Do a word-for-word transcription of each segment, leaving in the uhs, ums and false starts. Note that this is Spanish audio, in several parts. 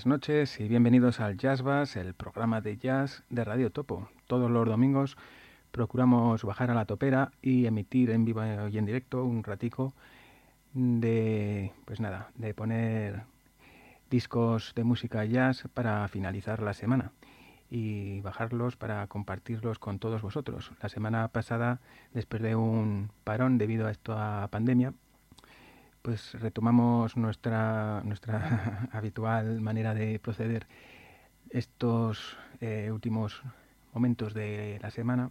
buenas noches y bienvenidos al Jazz Bass, el programa de jazz de Radio Topo. Todos los domingos procuramos bajar a la topera y emitir en vivo y en directo un ratico de, pues nada, de poner discos de música jazz para finalizar la semana y bajarlos para compartirlos con todos vosotros. La semana pasada, después de un parón debido a esta pandemia, pues retomamos nuestra, nuestra habitual manera de proceder estos eh, últimos momentos de la semana.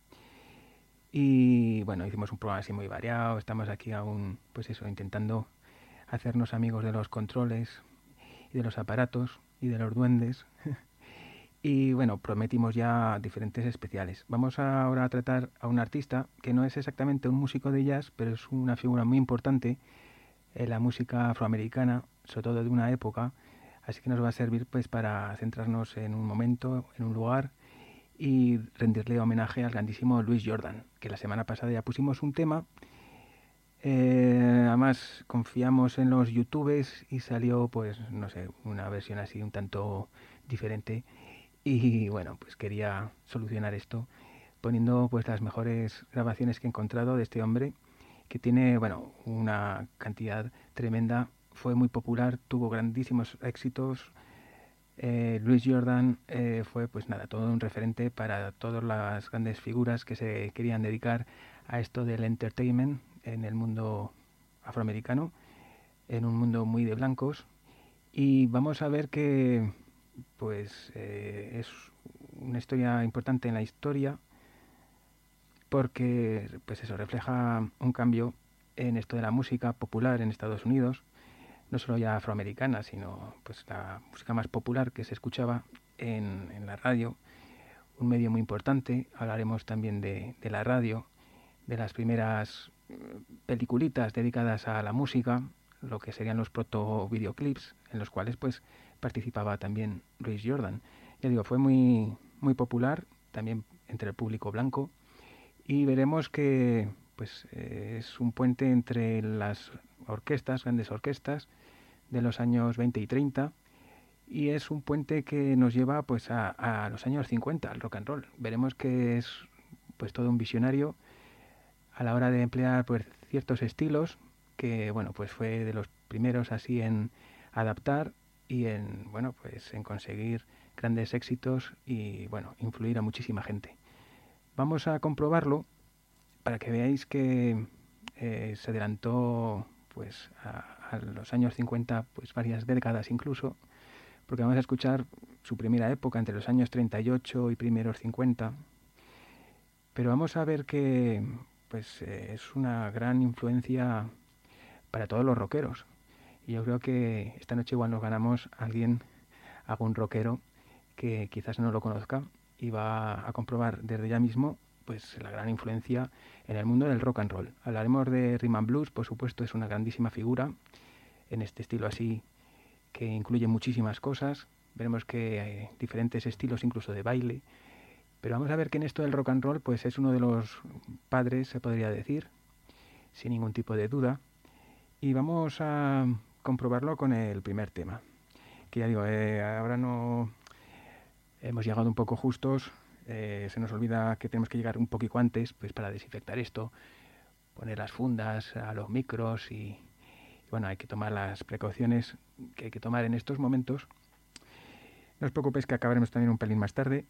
Y bueno, hicimos un programa así muy variado, estamos aquí aún, pues eso, intentando hacernos amigos de los controles y de los aparatos y de los duendes. Y bueno, prometimos ya diferentes especiales. Vamos ahora a tratar a un artista que no es exactamente un músico de jazz, pero es una figura muy importante en la música afroamericana, sobre todo de una época, así que nos va a servir pues para centrarnos en un momento, en un lugar y rendirle homenaje al grandísimo Louis Jordan, que la semana pasada ya pusimos un tema. Eh, además confiamos en los youtubers y salió pues no sé, una versión así un tanto diferente y bueno, pues quería solucionar esto poniendo pues las mejores grabaciones que he encontrado de este hombre que tiene, bueno, una cantidad tremenda, fue muy popular, tuvo grandísimos éxitos. Eh, Louis Jordan eh, fue, pues nada, todo un referente para todas las grandes figuras que se querían dedicar a esto del entertainment en el mundo afroamericano, en un mundo muy de blancos. Y vamos a ver que, pues, eh, es una historia importante en la historia porque pues eso refleja un cambio en esto de la música popular en Estados Unidos, no solo ya afroamericana, sino pues la música más popular que se escuchaba en, en la radio, un medio muy importante. Hablaremos también de, de la radio, de las primeras peliculitas dedicadas a la música, lo que serían los proto videoclips, en los cuales pues participaba también Louis Jordan. Ya digo, fue muy, muy popular también entre el público blanco y veremos que pues eh, es un puente entre las orquestas, grandes orquestas de los años veinte y treinta, y es un puente que nos lleva pues a, a los años cincuenta, al rock and roll. Veremos que es pues todo un visionario a la hora de emplear pues ciertos estilos que bueno, pues fue de los primeros así en adaptar y en bueno, pues en conseguir grandes éxitos y bueno, influir a muchísima gente. Vamos a comprobarlo para que veáis que eh, se adelantó pues a, a los años cincuenta, pues varias décadas incluso, porque vamos a escuchar su primera época entre los años treinta y ocho y primeros cincuenta, pero vamos a ver que pues eh, es una gran influencia para todos los rockeros. Y yo creo que esta noche igual nos ganamos a alguien, algún rockero que quizás no lo conozca y va a comprobar desde ya mismo pues la gran influencia en el mundo del rock and roll. Hablaremos de Rhythm and Blues, por supuesto, es una grandísima figura en este estilo así que incluye muchísimas cosas. Veremos que hay diferentes estilos incluso de baile, pero vamos a ver que en esto del rock and roll pues es uno de los padres, se podría decir, sin ningún tipo de duda, y vamos a comprobarlo con el primer tema, que ya digo, eh, ahora no hemos llegado un poco justos. Eh, se nos olvida que tenemos que llegar un poquito antes pues para desinfectar esto, poner las fundas a los micros y, y bueno, hay que tomar las precauciones que hay que tomar en estos momentos. No os preocupéis que acabaremos también un pelín más tarde.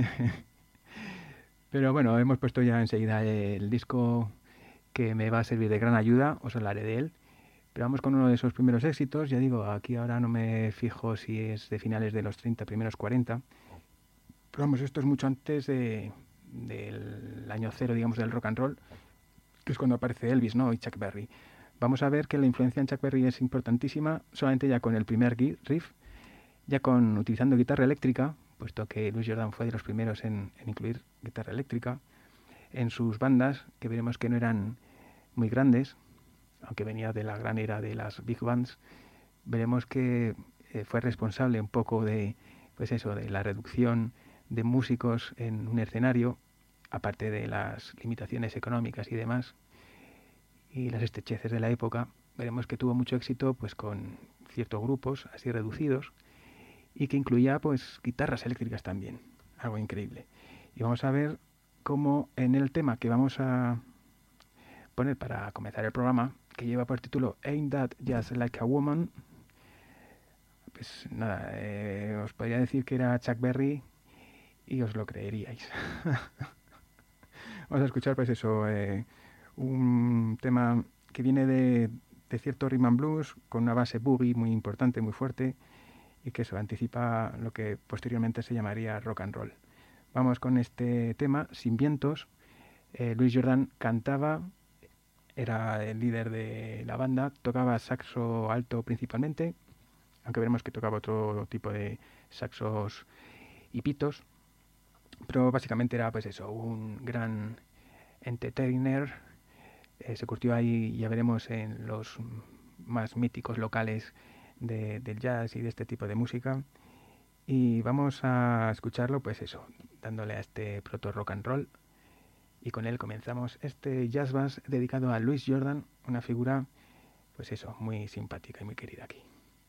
Pero bueno, hemos puesto ya enseguida el disco que me va a servir de gran ayuda, os hablaré de él. Pero vamos con uno de esos primeros éxitos. Ya digo, aquí ahora no me fijo si es de finales de los treinta, primeros cuarenta. Pero vamos, esto es mucho antes de, del año cero, digamos, del rock and roll, que es cuando aparece Elvis, ¿no? Y Chuck Berry. Vamos a ver que la influencia en Chuck Berry es importantísima, solamente ya con el primer riff, ya con utilizando guitarra eléctrica, puesto que Louis Jordan fue de los primeros en, en incluir guitarra eléctrica en sus bandas, que veremos que no eran muy grandes, aunque venía de la gran era de las big bands. Veremos que eh, fue responsable un poco de, pues eso, de la reducción de músicos en un escenario, aparte de las limitaciones económicas y demás, y las estrecheces de la época. Veremos que tuvo mucho éxito pues con ciertos grupos así reducidos, y que incluía pues guitarras eléctricas también, algo increíble. Y vamos a ver cómo en el tema que vamos a poner para comenzar el programa, que lleva por título Ain't That Just Like a Woman, pues nada, eh, os podría decir que era Chuck Berry y os lo creeríais. Vamos a escuchar pues eso, eh, un tema que viene de, de cierto rhythm and blues con una base boogie muy importante, muy fuerte, y que eso anticipa lo que posteriormente se llamaría rock and roll. Vamos con este tema, Sin Vientos. eh, Louis Jordan cantaba, era el líder de la banda, tocaba saxo alto principalmente, aunque veremos que tocaba otro tipo de saxos y pitos, pero básicamente era pues eso, un gran entertainer. Eh, se curtió ahí, ya veremos, en los más míticos locales de, del jazz y de este tipo de música. Y vamos a escucharlo, pues eso, dándole a este proto rock and roll. Y con él comenzamos este jazz bass dedicado a Louis Jordan, una figura, pues eso, muy simpática y muy querida aquí.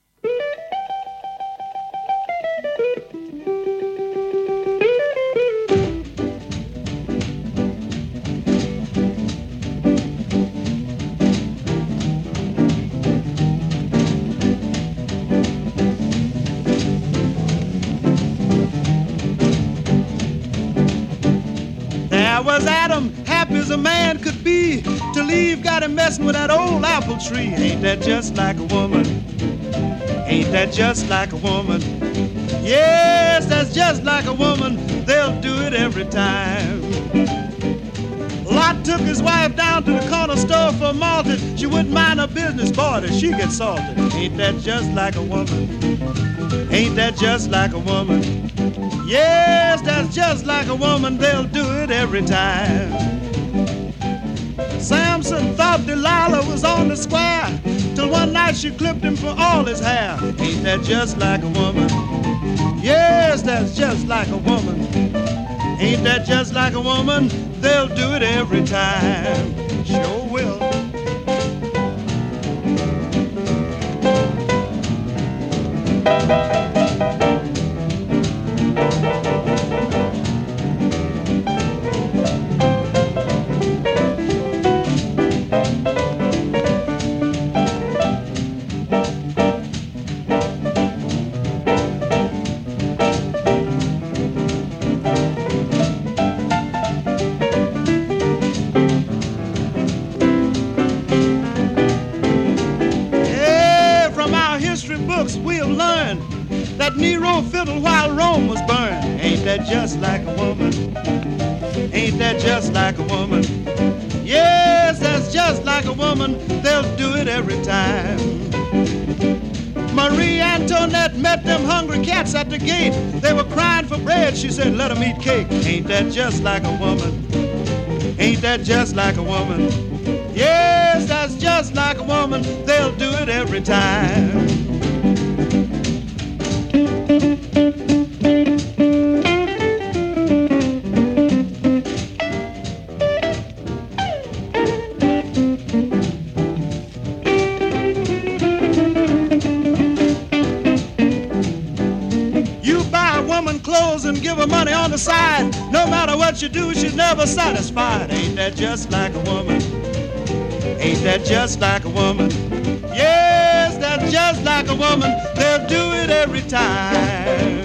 Was Adam happy as a man could be? To leave got him messing with that old apple tree. Ain't that just like a woman? Ain't that just like a woman? Yes, that's just like a woman. They'll do it every time. Lot took his wife down to the corner store for malted. She wouldn't mind her business, boy, that she gets salted. Ain't that just like a woman? Ain't that just like a woman? Yes, that's just like a woman, they'll do it every time. Samson thought Delilah was on the square, till one night she clipped him for all his hair. Ain't that just like a woman? Yes, that's just like a woman. Ain't that just like a woman? They'll do it every time. Sure will. Just like a woman, ain't that just like a woman? Yes, that's just like a woman, they'll do it every time. Marie Antoinette met them hungry cats at the gate. They were crying for bread, she said, let them eat cake. Ain't that just like a woman? Ain't that just like a woman? Yes, that's just like a woman, they'll do it every time. Money on the side, no matter what you do, she's never satisfied. Ain't that just like a woman? Ain't that just like a woman? Yes, that's just like a woman. They'll do it every time.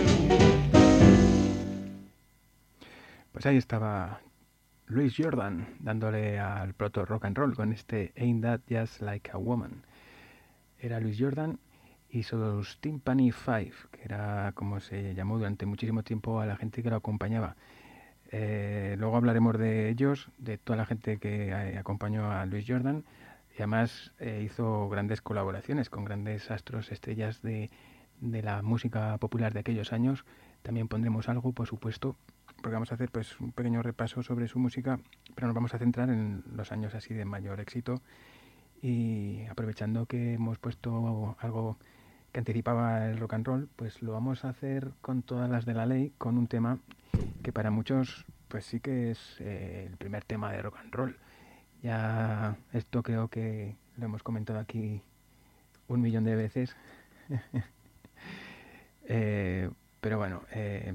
Pues ahí estaba Louis Jordan dándole al proto rock and roll con este Ain't That Just Like a Woman. Era Louis Jordan y sus Timpani Five, que era como se llamó durante muchísimo tiempo a la gente que lo acompañaba. Eh, luego hablaremos de ellos, de toda la gente que eh, acompañó a Louis Jordan, y además eh, hizo grandes colaboraciones con grandes astros, estrellas de, de la música popular de aquellos años. También pondremos algo, por supuesto, porque vamos a hacer pues un pequeño repaso sobre su música, pero nos vamos a centrar en los años así de mayor éxito, y aprovechando que hemos puesto algo que anticipaba el rock and roll, pues lo vamos a hacer con todas las de la ley, con un tema que para muchos pues sí que es eh, el primer tema de rock and roll. Ya esto creo que lo hemos comentado aquí un millón de veces. Eh, pero bueno, eh,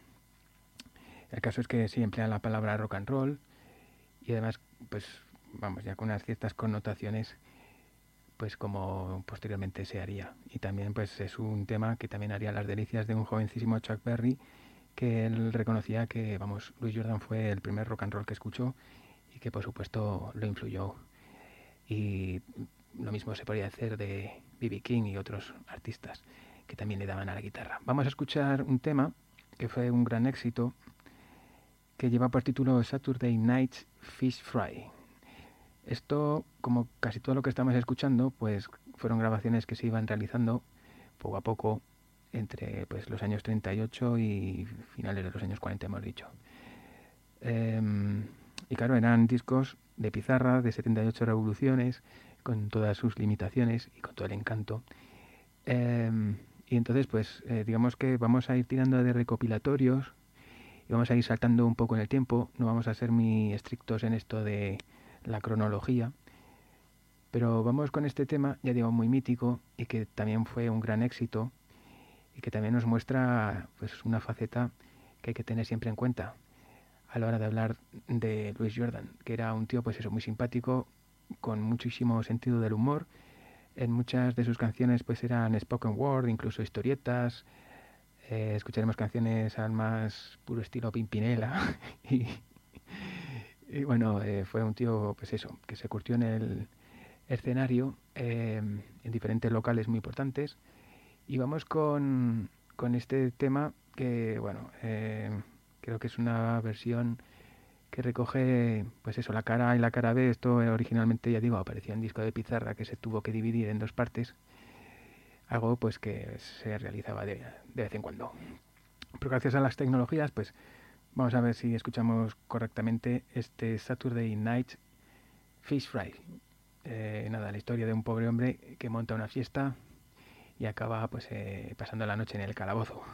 el caso es que sí emplean la palabra rock and roll y además, pues vamos, ya con unas ciertas connotaciones, pues como posteriormente se haría. Y también pues es un tema que también haría las delicias de un jovencísimo Chuck Berry, que él reconocía que, vamos, Louis Jordan fue el primer rock and roll que escuchó y que por supuesto lo influyó. Y lo mismo se podría decir de B B King y otros artistas que también le daban a la guitarra. Vamos a escuchar un tema que fue un gran éxito, que lleva por título Saturday Night Fish Fry. Esto, como casi todo lo que estamos escuchando, pues fueron grabaciones que se iban realizando poco a poco entre pues los años treinta y ocho y finales de los años cuarenta, hemos dicho. Eh, y claro, eran discos de pizarra de setenta y ocho revoluciones, con todas sus limitaciones y con todo el encanto. Eh, y entonces, pues, eh, digamos que vamos a ir tirando de recopilatorios y vamos a ir saltando un poco en el tiempo. No vamos a ser muy estrictos en esto de la cronología, pero vamos con este tema, ya digo, muy mítico y que también fue un gran éxito y que también nos muestra pues una faceta que hay que tener siempre en cuenta a la hora de hablar de Louis Jordan, que era un tío pues eso, muy simpático, con muchísimo sentido del humor. En muchas de sus canciones pues eran spoken word, incluso historietas. Eh, escucharemos canciones al más puro estilo Pimpinela y, y bueno, eh, fue un tío pues eso, que se curtió en el escenario eh, en diferentes locales muy importantes. Y vamos con, con este tema que, bueno, eh, creo que es una versión que recoge, pues eso, la cara A y la cara B. Esto originalmente, ya digo, aparecía en disco de pizarra que se tuvo que dividir en dos partes. Algo pues que se realizaba de, de vez en cuando. Pero gracias a las tecnologías, pues vamos a ver si escuchamos correctamente este Saturday Night Fish Fry. Eh, nada, la historia de un pobre hombre que monta una fiesta y acaba pues eh, pasando la noche en el calabozo.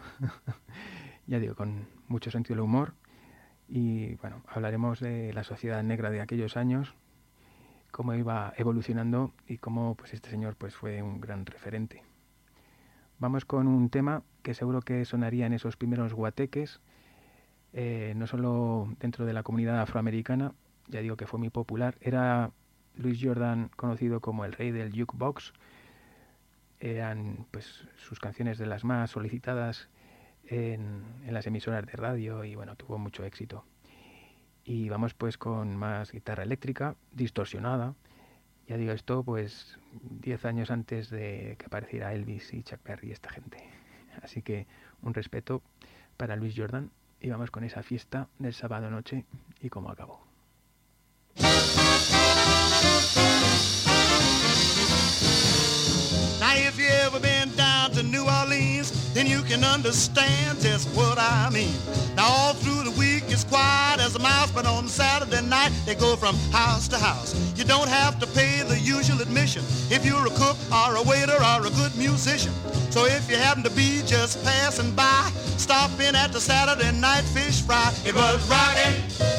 Ya digo, con mucho sentido del humor. Y bueno, hablaremos de la sociedad negra de aquellos años, cómo iba evolucionando y cómo pues este señor pues fue un gran referente. Vamos con un tema que seguro que sonaría en esos primeros guateques, eh, no solo dentro de la comunidad afroamericana, ya digo que fue muy popular. Era Louis Jordan conocido como el rey del jukebox. Eran pues sus canciones de las más solicitadas en, en las emisoras de radio y bueno, tuvo mucho éxito. Y vamos pues con más guitarra eléctrica, distorsionada. Ya digo esto pues diez años antes de que apareciera Elvis y Chuck Berry y esta gente. Así que un respeto para Louis Jordan y vamos con esa fiesta del sábado noche y cómo acabó. Now if you ever been down to New Orleans, then you can understand just what I mean. Now all through the week it's quiet as a mouse, but on Saturday night they go from house to house. You don't have to pay the usual admission if you're a cook or a waiter or a good musician. So if you happen to be just passing by, stop in at the Saturday Night Fish Fry. It was rockin',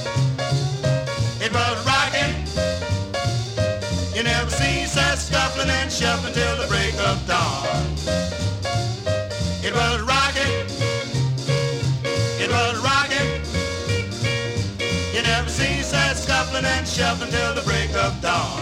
it was rockin'. You never seen such scuffling and shuffling till the break of dawn. It was rockin', it was rockin'. You never seen such scuffling and shuffling till the break of dawn.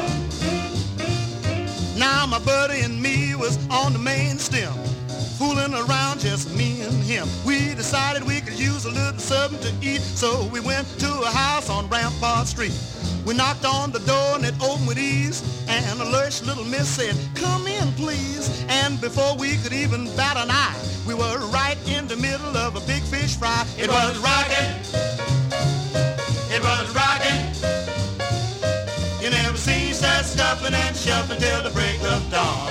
Now my buddy and me was on the main stem, fooling around, just me and him. We decided we could use a little something to eat, so we went to a house on Rampart Street. We knocked on the door and it opened with ease, and a lush little miss said, "Come in, please." And before we could even bat an eye, we were right in the middle of a big fish fry. It was rockin', it was rockin'. You never seen such scuffling and shuffling till the break of dawn.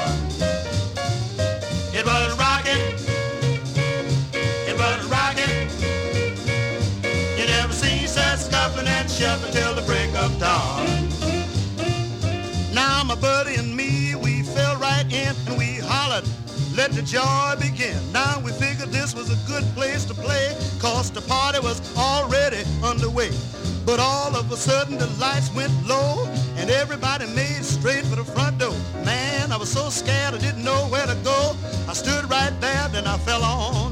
It was rockin', it was rockin'. You never seen such scuffling and shuffling till the break of dawn. Now my buddy and me, we fell right in and we hollered, let the joy begin. Now we figured this was a good place to play, cause the party was already underway. But all of a sudden the lights went low and everybody made straight for the front door. Man, I was so scared I didn't know where to go. I stood right there, then I fell on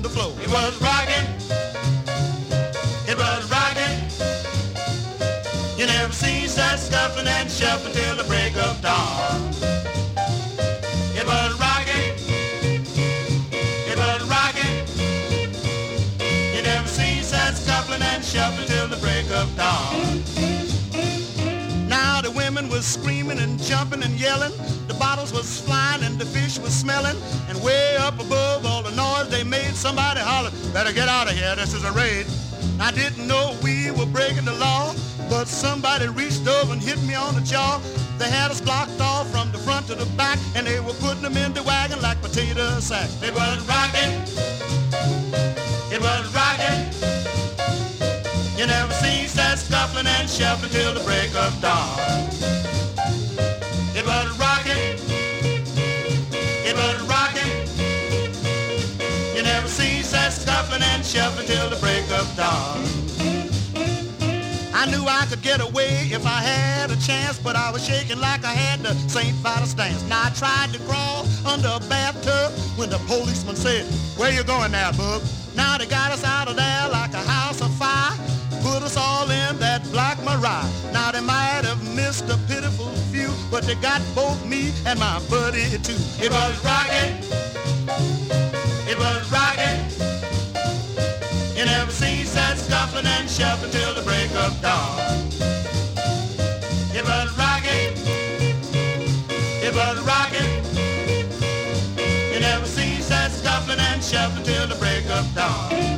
seen such scuffling and shuffling till the break of dawn. It was rocking, it was rocking. You never seen such scuffling and shuffling till the break of dawn. Now the women was screaming and jumping and yelling. The bottles was flying and the fish was smelling. And way up above all the noise they made, somebody hollered, better get out of here, this is a raid. I didn't know we were breaking the law, but somebody reached over and hit me on the jaw. They had us blocked off from the front to the back, and they were putting them in the wagon like potato sacks. It was rocking, it was rocking. You never seen such scuffling and shuffling till the break of dawn. It was rocking, it was rocking. You never seen such scuffling and shuffling till the break of dawn. I knew I could get away if I had a chance, but I was shaking like I had the Saint Vitus dance. Now I tried to crawl under a bathtub when the policeman said, where you going now, bub? Now they got us out of there like a house of fire, put us all in that black Mariah. Now they might have missed a pitiful few, but they got both me and my buddy too. It was rocking, it was rocking. You never seen such scuffling and shuffling till the break of dawn. It was rocking, it was rocking. You never seen such scuffling and shuffling till the break of dawn.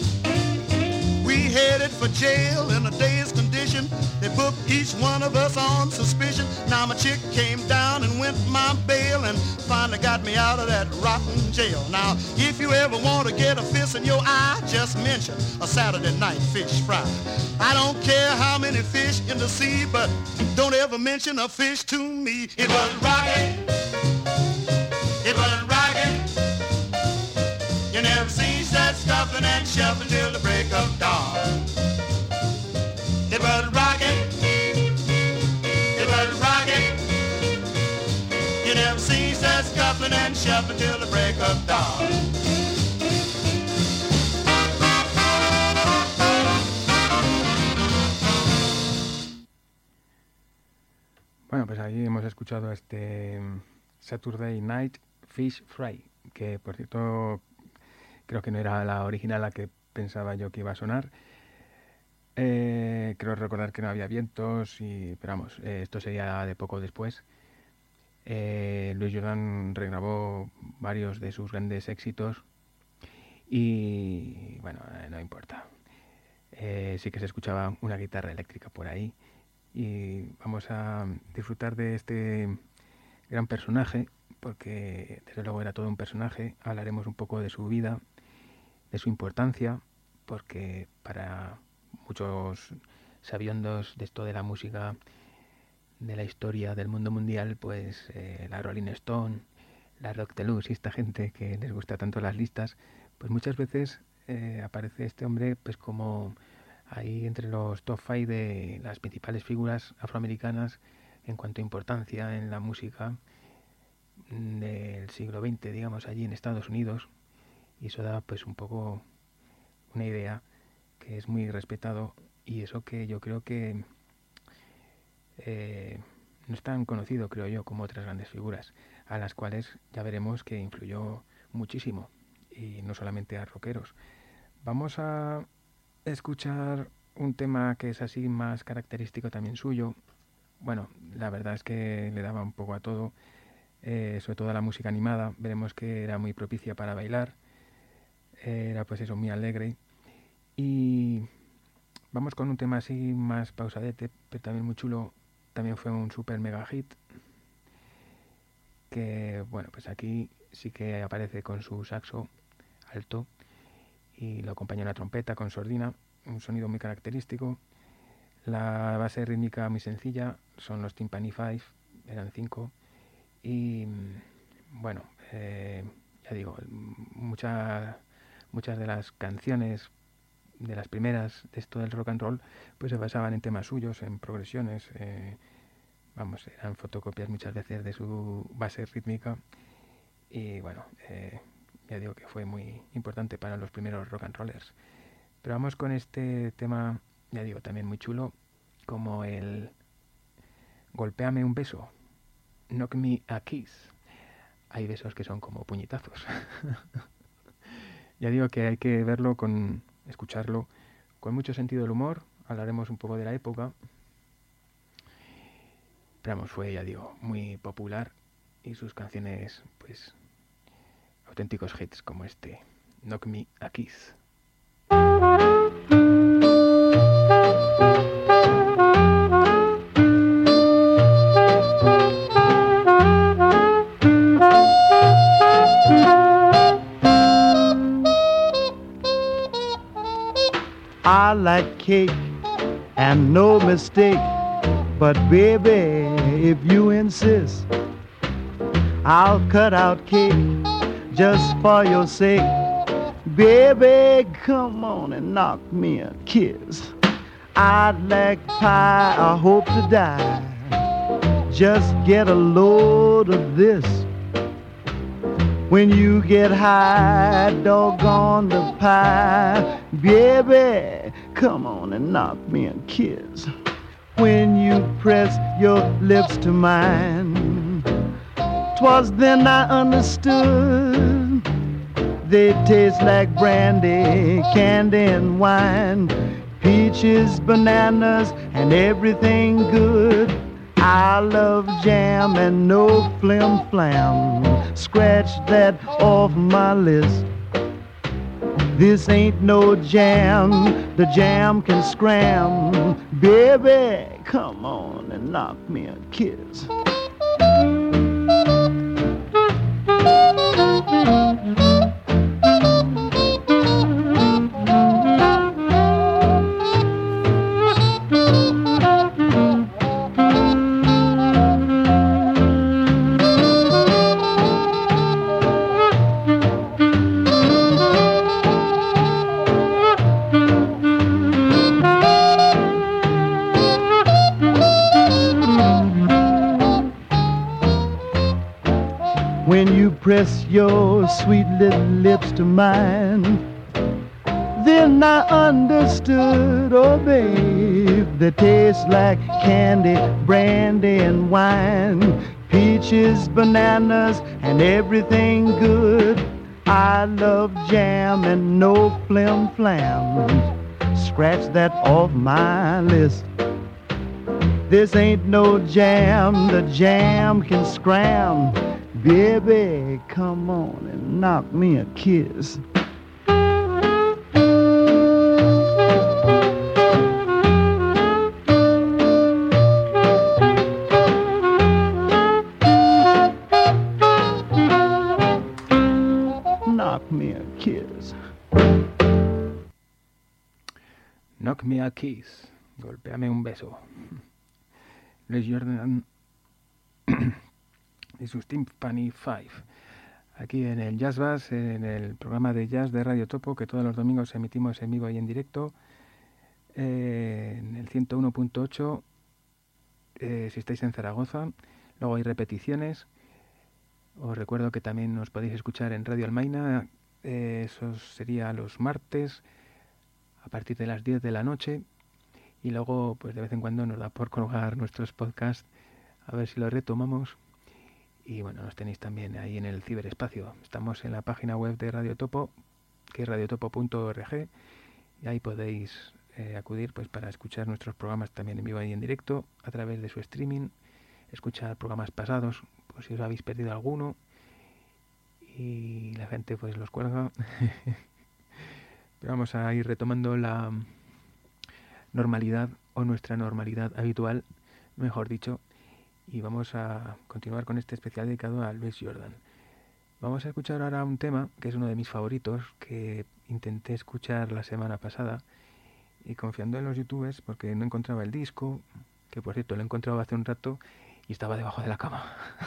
We headed for jail in a day's condition. They booked each one of us on suspicion. Now my chick came down and went my bail and finally got me out of that rotten jail. Now, if you ever want to get a fist in your eye, just mention a Saturday night fish fry. I don't care how many fish in the sea, but don't ever mention a fish to me. It was rocking, it was rocking. You never seen such scuffling and shuffling till the break of dawn. It was rocking, it was rocking. You never seen such scuffling and shuffling till the break of dawn. Bueno, pues ahí hemos escuchado este Saturday Night Fish Fry, que por cierto creo que no era la original la que pensaba yo que iba a sonar. Eh, creo recordar que no había vientos, y, pero vamos, eh, esto sería de poco después. Eh, Louis Jordan regrabó varios de sus grandes éxitos y bueno, eh, no importa. Eh, sí que se escuchaba una guitarra eléctrica por ahí y vamos a disfrutar de este gran personaje, porque desde luego era todo un personaje. Hablaremos un poco de su vida, de su importancia, porque para muchos sabiondos de esto de la música, de la historia del mundo mundial, pues eh, la Rolling Stone, la Rock Deluxe y esta gente que les gusta tanto las listas, pues muchas veces eh, aparece este hombre pues como ahí entre los top five de las principales figuras afroamericanas en cuanto a importancia en la música del siglo veinte, digamos, allí en Estados Unidos, y eso da pues un poco una idea que es muy respetado, y eso que yo creo que eh, no es tan conocido, creo yo, como otras grandes figuras, a las cuales ya veremos que influyó muchísimo, y no solamente a rockeros. Vamos a escuchar un tema que es así más característico también suyo. Bueno, la verdad es que le daba un poco a todo, eh, sobre todo a la música animada. Veremos que era muy propicia para bailar, eh, era pues eso, muy alegre. Y vamos con un tema así más pausadete, pero también muy chulo. También fue un super mega hit, que bueno, pues aquí sí que aparece con su saxo alto y lo acompaña una trompeta con sordina, un sonido muy característico. La base rítmica muy sencilla, son los Timpani Five, eran cinco, y bueno, eh, ya digo, muchas muchas de las canciones de las primeras de esto del rock and roll pues se basaban en temas suyos, en progresiones, eh, vamos, eran fotocopias muchas veces de su base rítmica, y bueno, eh, ya digo que fue muy importante para los primeros rock and rollers. Pero vamos con este tema, ya digo, también muy chulo, como el golpéame un beso, knock me a kiss. Hay besos que son como puñetazos. Ya digo que hay que verlo con, escucharlo con mucho sentido del humor. Hablaremos un poco de la época. Pero vamos, fue, ya digo, muy popular y sus canciones, pues, auténticos hits como este, Knock Me a Kiss. I like cake and no mistake, but baby, if you insist, I'll cut out cake just for your sake. Baby, come on and knock me a kiss. I'd like pie, I hope to die. Just get a load of this. When you get high, doggone the pie. Baby, come on and knock me a kiss. When you press your lips to mine, 'twas then I understood. They taste like brandy, candy and wine, peaches, bananas, and everything good. I love jam and no flim flam. Scratch that off my list. This ain't no jam, the jam can scram. Baby, come on and knock me a kiss. When you press your sweet little lips to mine, then I understood, oh babe, they taste like candy, brandy and wine, peaches, bananas, and everything good. I love jam and no flim flam. Scratch that off my list. This ain't no jam, the jam can scram. Baby, come on and knock me a kiss. Knock me a kiss. Knock me a kiss. Golpéame un beso. Louis Jordan y sus Timpani Five. Aquí en el Jazz Bass, en el programa de jazz de Radio Topo, que todos los domingos emitimos en vivo y en directo, eh, en el ciento uno punto ocho, eh, si estáis en Zaragoza. Luego hay repeticiones. Os recuerdo que también nos podéis escuchar en Radio Almaina. Eh, eso sería los martes a partir de las diez de la noche. Y luego, pues de vez en cuando nos da por colgar nuestros podcasts, a ver si los retomamos. Y bueno, nos tenéis también ahí en el ciberespacio. Estamos en la página web de Radio Topo, que es radiotopo punto org, y ahí podéis eh, acudir pues para escuchar nuestros programas también en vivo y en directo a través de su streaming, escuchar programas pasados, por si os habéis perdido alguno y la gente pues los cuelga. Pero vamos a ir retomando la normalidad, o nuestra normalidad habitual, mejor dicho, y vamos a continuar con este especial dedicado a Louis Jordan. Vamos a escuchar ahora un tema que es uno de mis favoritos, que intenté escuchar la semana pasada y confiando en los youtubers porque no encontraba el disco, que por cierto lo he encontrado hace un rato y estaba debajo de la cama.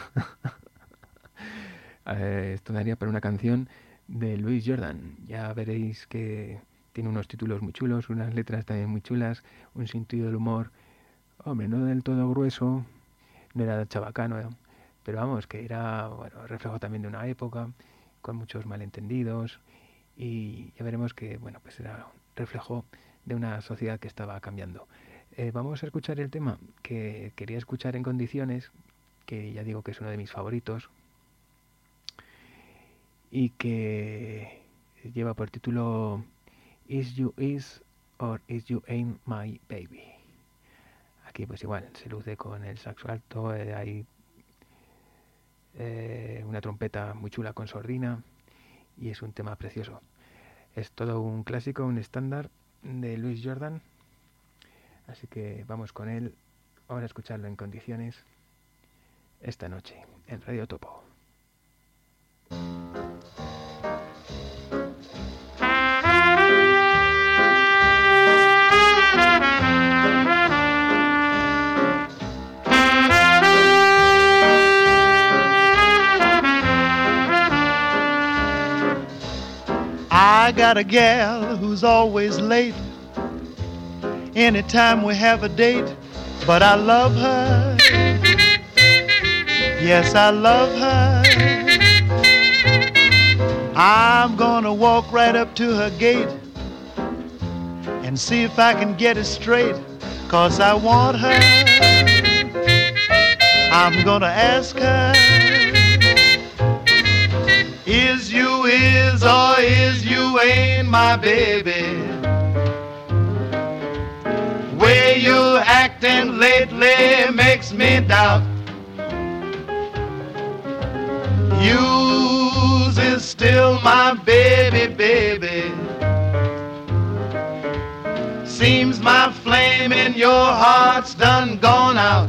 eh, esto daría para una canción de Louis Jordan. Ya veréis que tiene unos títulos muy chulos, unas letras también muy chulas, un sentido del humor, hombre, no del todo grueso, no era chabacano, ¿eh? Pero vamos, que era bueno, reflejo también de una época con muchos malentendidos y ya veremos que bueno, pues era reflejo de una sociedad que estaba cambiando. Eh, vamos a escuchar el tema que quería escuchar en condiciones, que ya digo que es uno de mis favoritos, y que lleva por título Is You Is or Is You Ain't My Baby. Aquí pues igual se luce con el saxo alto, eh, hay eh, una trompeta muy chula con sordina y es un tema precioso. Es todo un clásico, un estándar de Louis Jordan, así que vamos con él, vamos a escucharlo en condiciones esta noche en Radio Topo. I got a gal who's always late anytime we have a date, but I love her. Yes, I love her. I'm gonna walk right up to her gate and see if I can get it straight, 'cause I want her. I'm gonna ask her, is you is or is you ain't my baby? Way you acting lately makes me doubt. You's is still my baby, baby. Seems my flame in your heart's done gone out.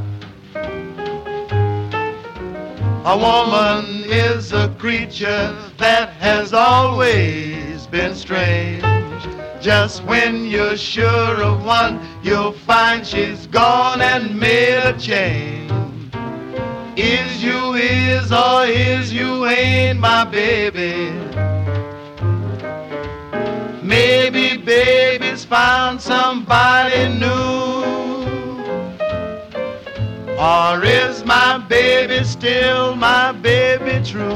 A woman is a creature that has always been strange. Just when you're sure of one, you'll find she's gone and made a change. Is you is or is you ain't my baby? Maybe baby's found somebody new. Or is my baby still my baby true?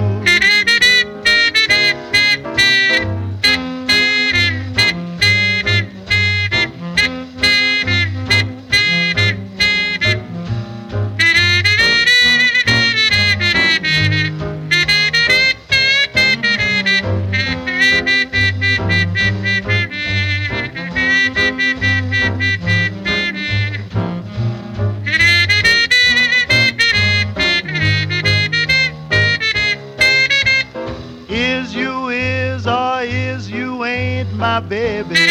My baby,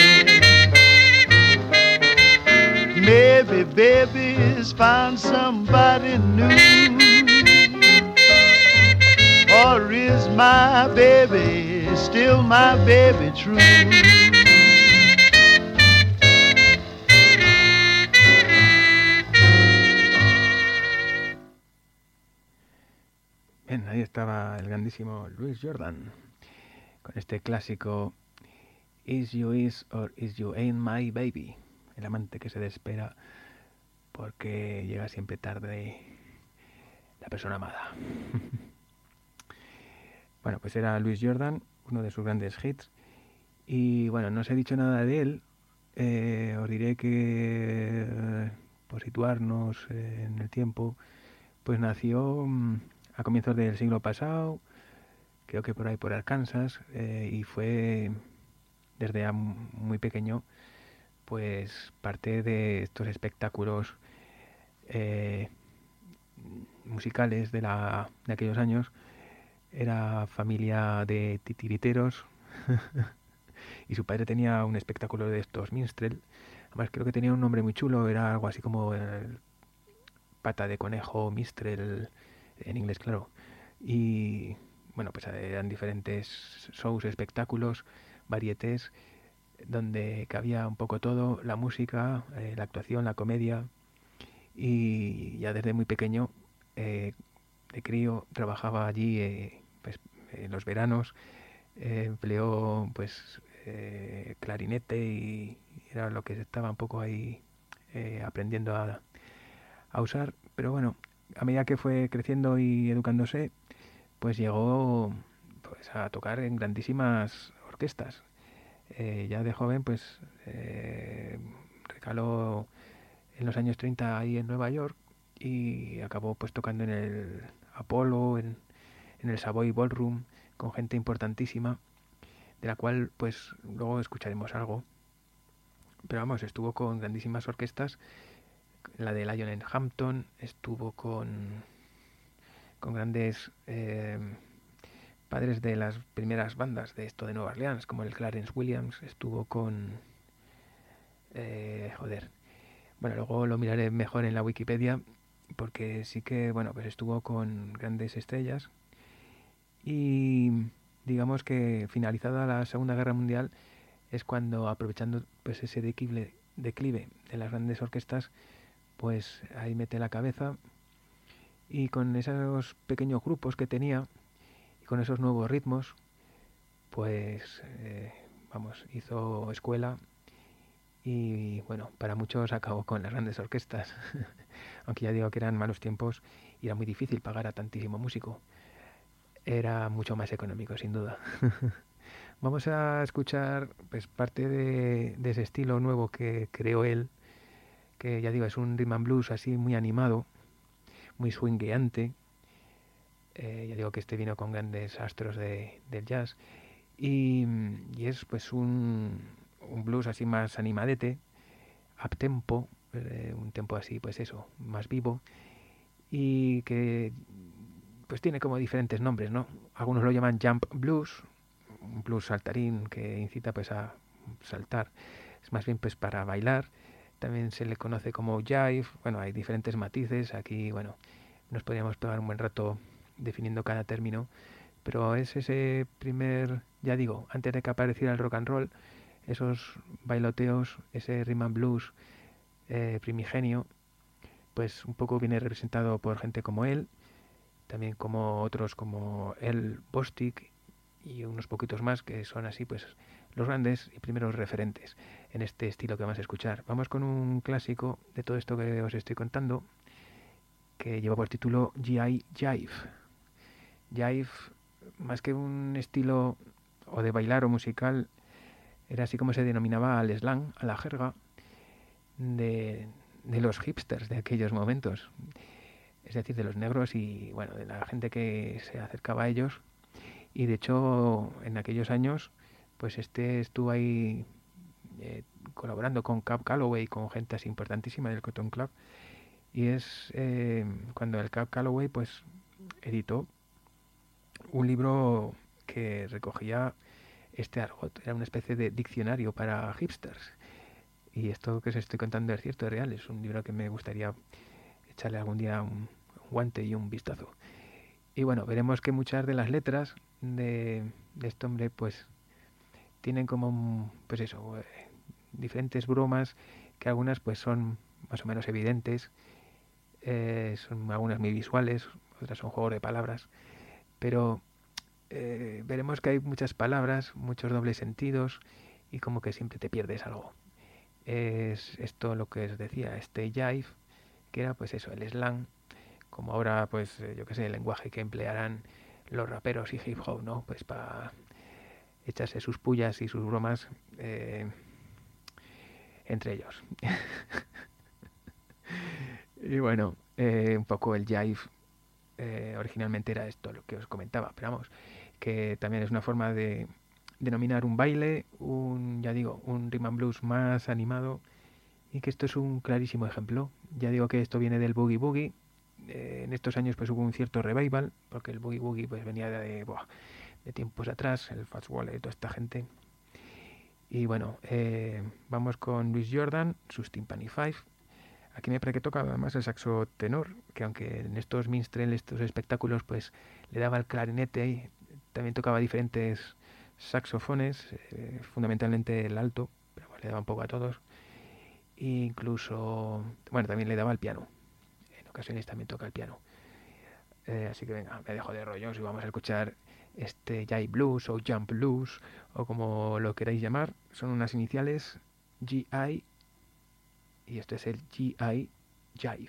maybe baby's found somebody new. Or is my baby still my baby true? Bien, ahí estaba el grandísimo Louis Jordan con este clásico Is You Is or Is You Ain't My Baby, el amante que se desespera porque llega siempre tarde la persona amada. Bueno, pues era Louis Jordan, uno de sus grandes hits. Y bueno, no os he dicho nada de él. Eh, os diré que, eh, por situarnos eh, en el tiempo, pues nació mm, a comienzos del siglo pasado, creo que por ahí por Arkansas, eh, y fue desde muy pequeño pues parte de estos espectáculos eh, musicales de, la, de aquellos años. Era familia de titiriteros y su padre tenía un espectáculo de estos minstrel. Además creo que tenía un nombre muy chulo, era algo así como el pata de conejo, minstrel en inglés, claro. Y bueno, pues eran diferentes shows, espectáculos, varietés, donde cabía un poco todo, la música, eh, la actuación, la comedia. Y ya desde muy pequeño, eh, de crío, trabajaba allí eh, pues, en los veranos, eh, empleó pues eh, clarinete y era lo que estaba un poco ahí eh, aprendiendo a, a usar. Pero bueno, a medida que fue creciendo y educándose, pues llegó pues, a tocar en grandísimas orquestas. Eh, ya de joven pues eh, recaló en los años treinta ahí en Nueva York y acabó pues tocando en el Apollo, en, en el Savoy Ballroom, con gente importantísima, de la cual pues luego escucharemos algo. Pero vamos, estuvo con grandísimas orquestas, la de Lionel Hampton, estuvo con, con grandes eh, padres de las primeras bandas de esto de Nueva Orleans, como el Clarence Williams, estuvo con... Eh, joder, bueno, luego lo miraré mejor en la Wikipedia, porque sí que, bueno, pues estuvo con grandes estrellas. Y digamos que finalizada la Segunda Guerra Mundial es cuando, aprovechando pues ese declive, declive de las grandes orquestas, pues ahí mete la cabeza y con esos pequeños grupos que tenía y con esos nuevos ritmos, pues eh, vamos, hizo escuela y bueno, para muchos acabó con las grandes orquestas, aunque ya digo que eran malos tiempos y era muy difícil pagar a tantísimo músico. Era mucho más económico, sin duda. Vamos a escuchar pues parte de, de ese estilo nuevo que creó él, que ya digo, es un rhythm and blues así muy animado, muy swingueante. Eh, ya digo que este vino con grandes astros de, del jazz. Y, y es pues un, un blues así más animadete, up tempo, eh, un tempo así pues eso, más vivo, y que pues tiene como diferentes nombres, ¿no? Algunos lo llaman jump blues, un blues saltarín que incita pues a saltar, es más bien pues para bailar. También se le conoce como jive. Bueno, hay diferentes matices, aquí bueno, nos podríamos pegar un buen rato definiendo cada término, pero es ese primer, ya digo, antes de que apareciera el rock and roll, esos bailoteos, ese rhythm and blues eh, primigenio, pues un poco viene representado por gente como él, también como otros como El Bostic y unos poquitos más que son así pues los grandes y primeros referentes en este estilo que vamos a escuchar. Vamos con un clásico de todo esto que os estoy contando, que lleva por título G I Jive. Jive, más que un estilo o de bailar o musical, era así como se denominaba al slang, a la jerga de, de los hipsters de aquellos momentos, es decir, de los negros y bueno, de la gente que se acercaba a ellos. Y de hecho, en aquellos años, pues este estuvo ahí eh, colaborando con Cab Calloway, con gente así importantísima del Cotton Club. Y es eh, cuando el Cab Calloway pues editó un libro que recogía este argot, era una especie de diccionario para hipsters. Y esto que os estoy contando es cierto, es real, es un libro que me gustaría echarle algún día un, un guante y un vistazo. Y bueno, veremos que muchas de las letras de, de este hombre pues tienen como, pues eso, eh, diferentes bromas, que algunas pues son más o menos evidentes, eh, son algunas muy visuales, otras son juegos de palabras, pero eh, veremos que hay muchas palabras, muchos dobles sentidos y como que siempre te pierdes algo. Es esto lo que os decía, este jive, que era pues eso, el slang, como ahora pues yo qué sé, el lenguaje que emplearán los raperos y hip hop, ¿no? Pues para echarse sus pullas y sus bromas eh, entre ellos. Y bueno, eh, un poco el jive eh, originalmente era esto, lo que os comentaba, pero vamos, que también es una forma de denominar un baile, un, ya digo, un rhythm and blues más animado, y que esto es un clarísimo ejemplo. Ya digo que esto viene del boogie boogie. Eh, en estos años pues hubo un cierto revival, porque el boogie boogie pues venía de, de, buah, de tiempos atrás, el Fats Waller y toda esta gente. Y bueno, eh, vamos con Louis Jordan, sus Timpani Five. Aquí me parece que toca además el saxo tenor, que aunque en estos minstrel, estos espectáculos, pues le daba el clarinete y también tocaba diferentes saxofones, eh, fundamentalmente el alto, pero bueno, le daba un poco a todos. E incluso, bueno, también le daba el piano. En ocasiones también toca el piano. Eh, así que venga, me dejo de rollos y vamos a escuchar este jive blues o jump blues o como lo queráis llamar. Son unas iniciales G I y este es el G I Jive.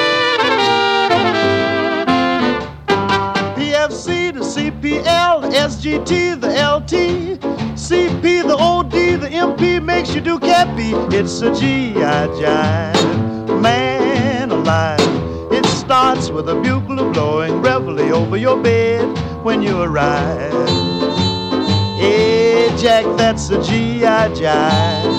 P F C to C P L, S G T, the L T, C P, the O D, the M P makes you do cappy. It's a G I jive, man alive. It starts with a bugle blowing reveille over your bed when you arrive. Hey, Jack, that's a G I jive.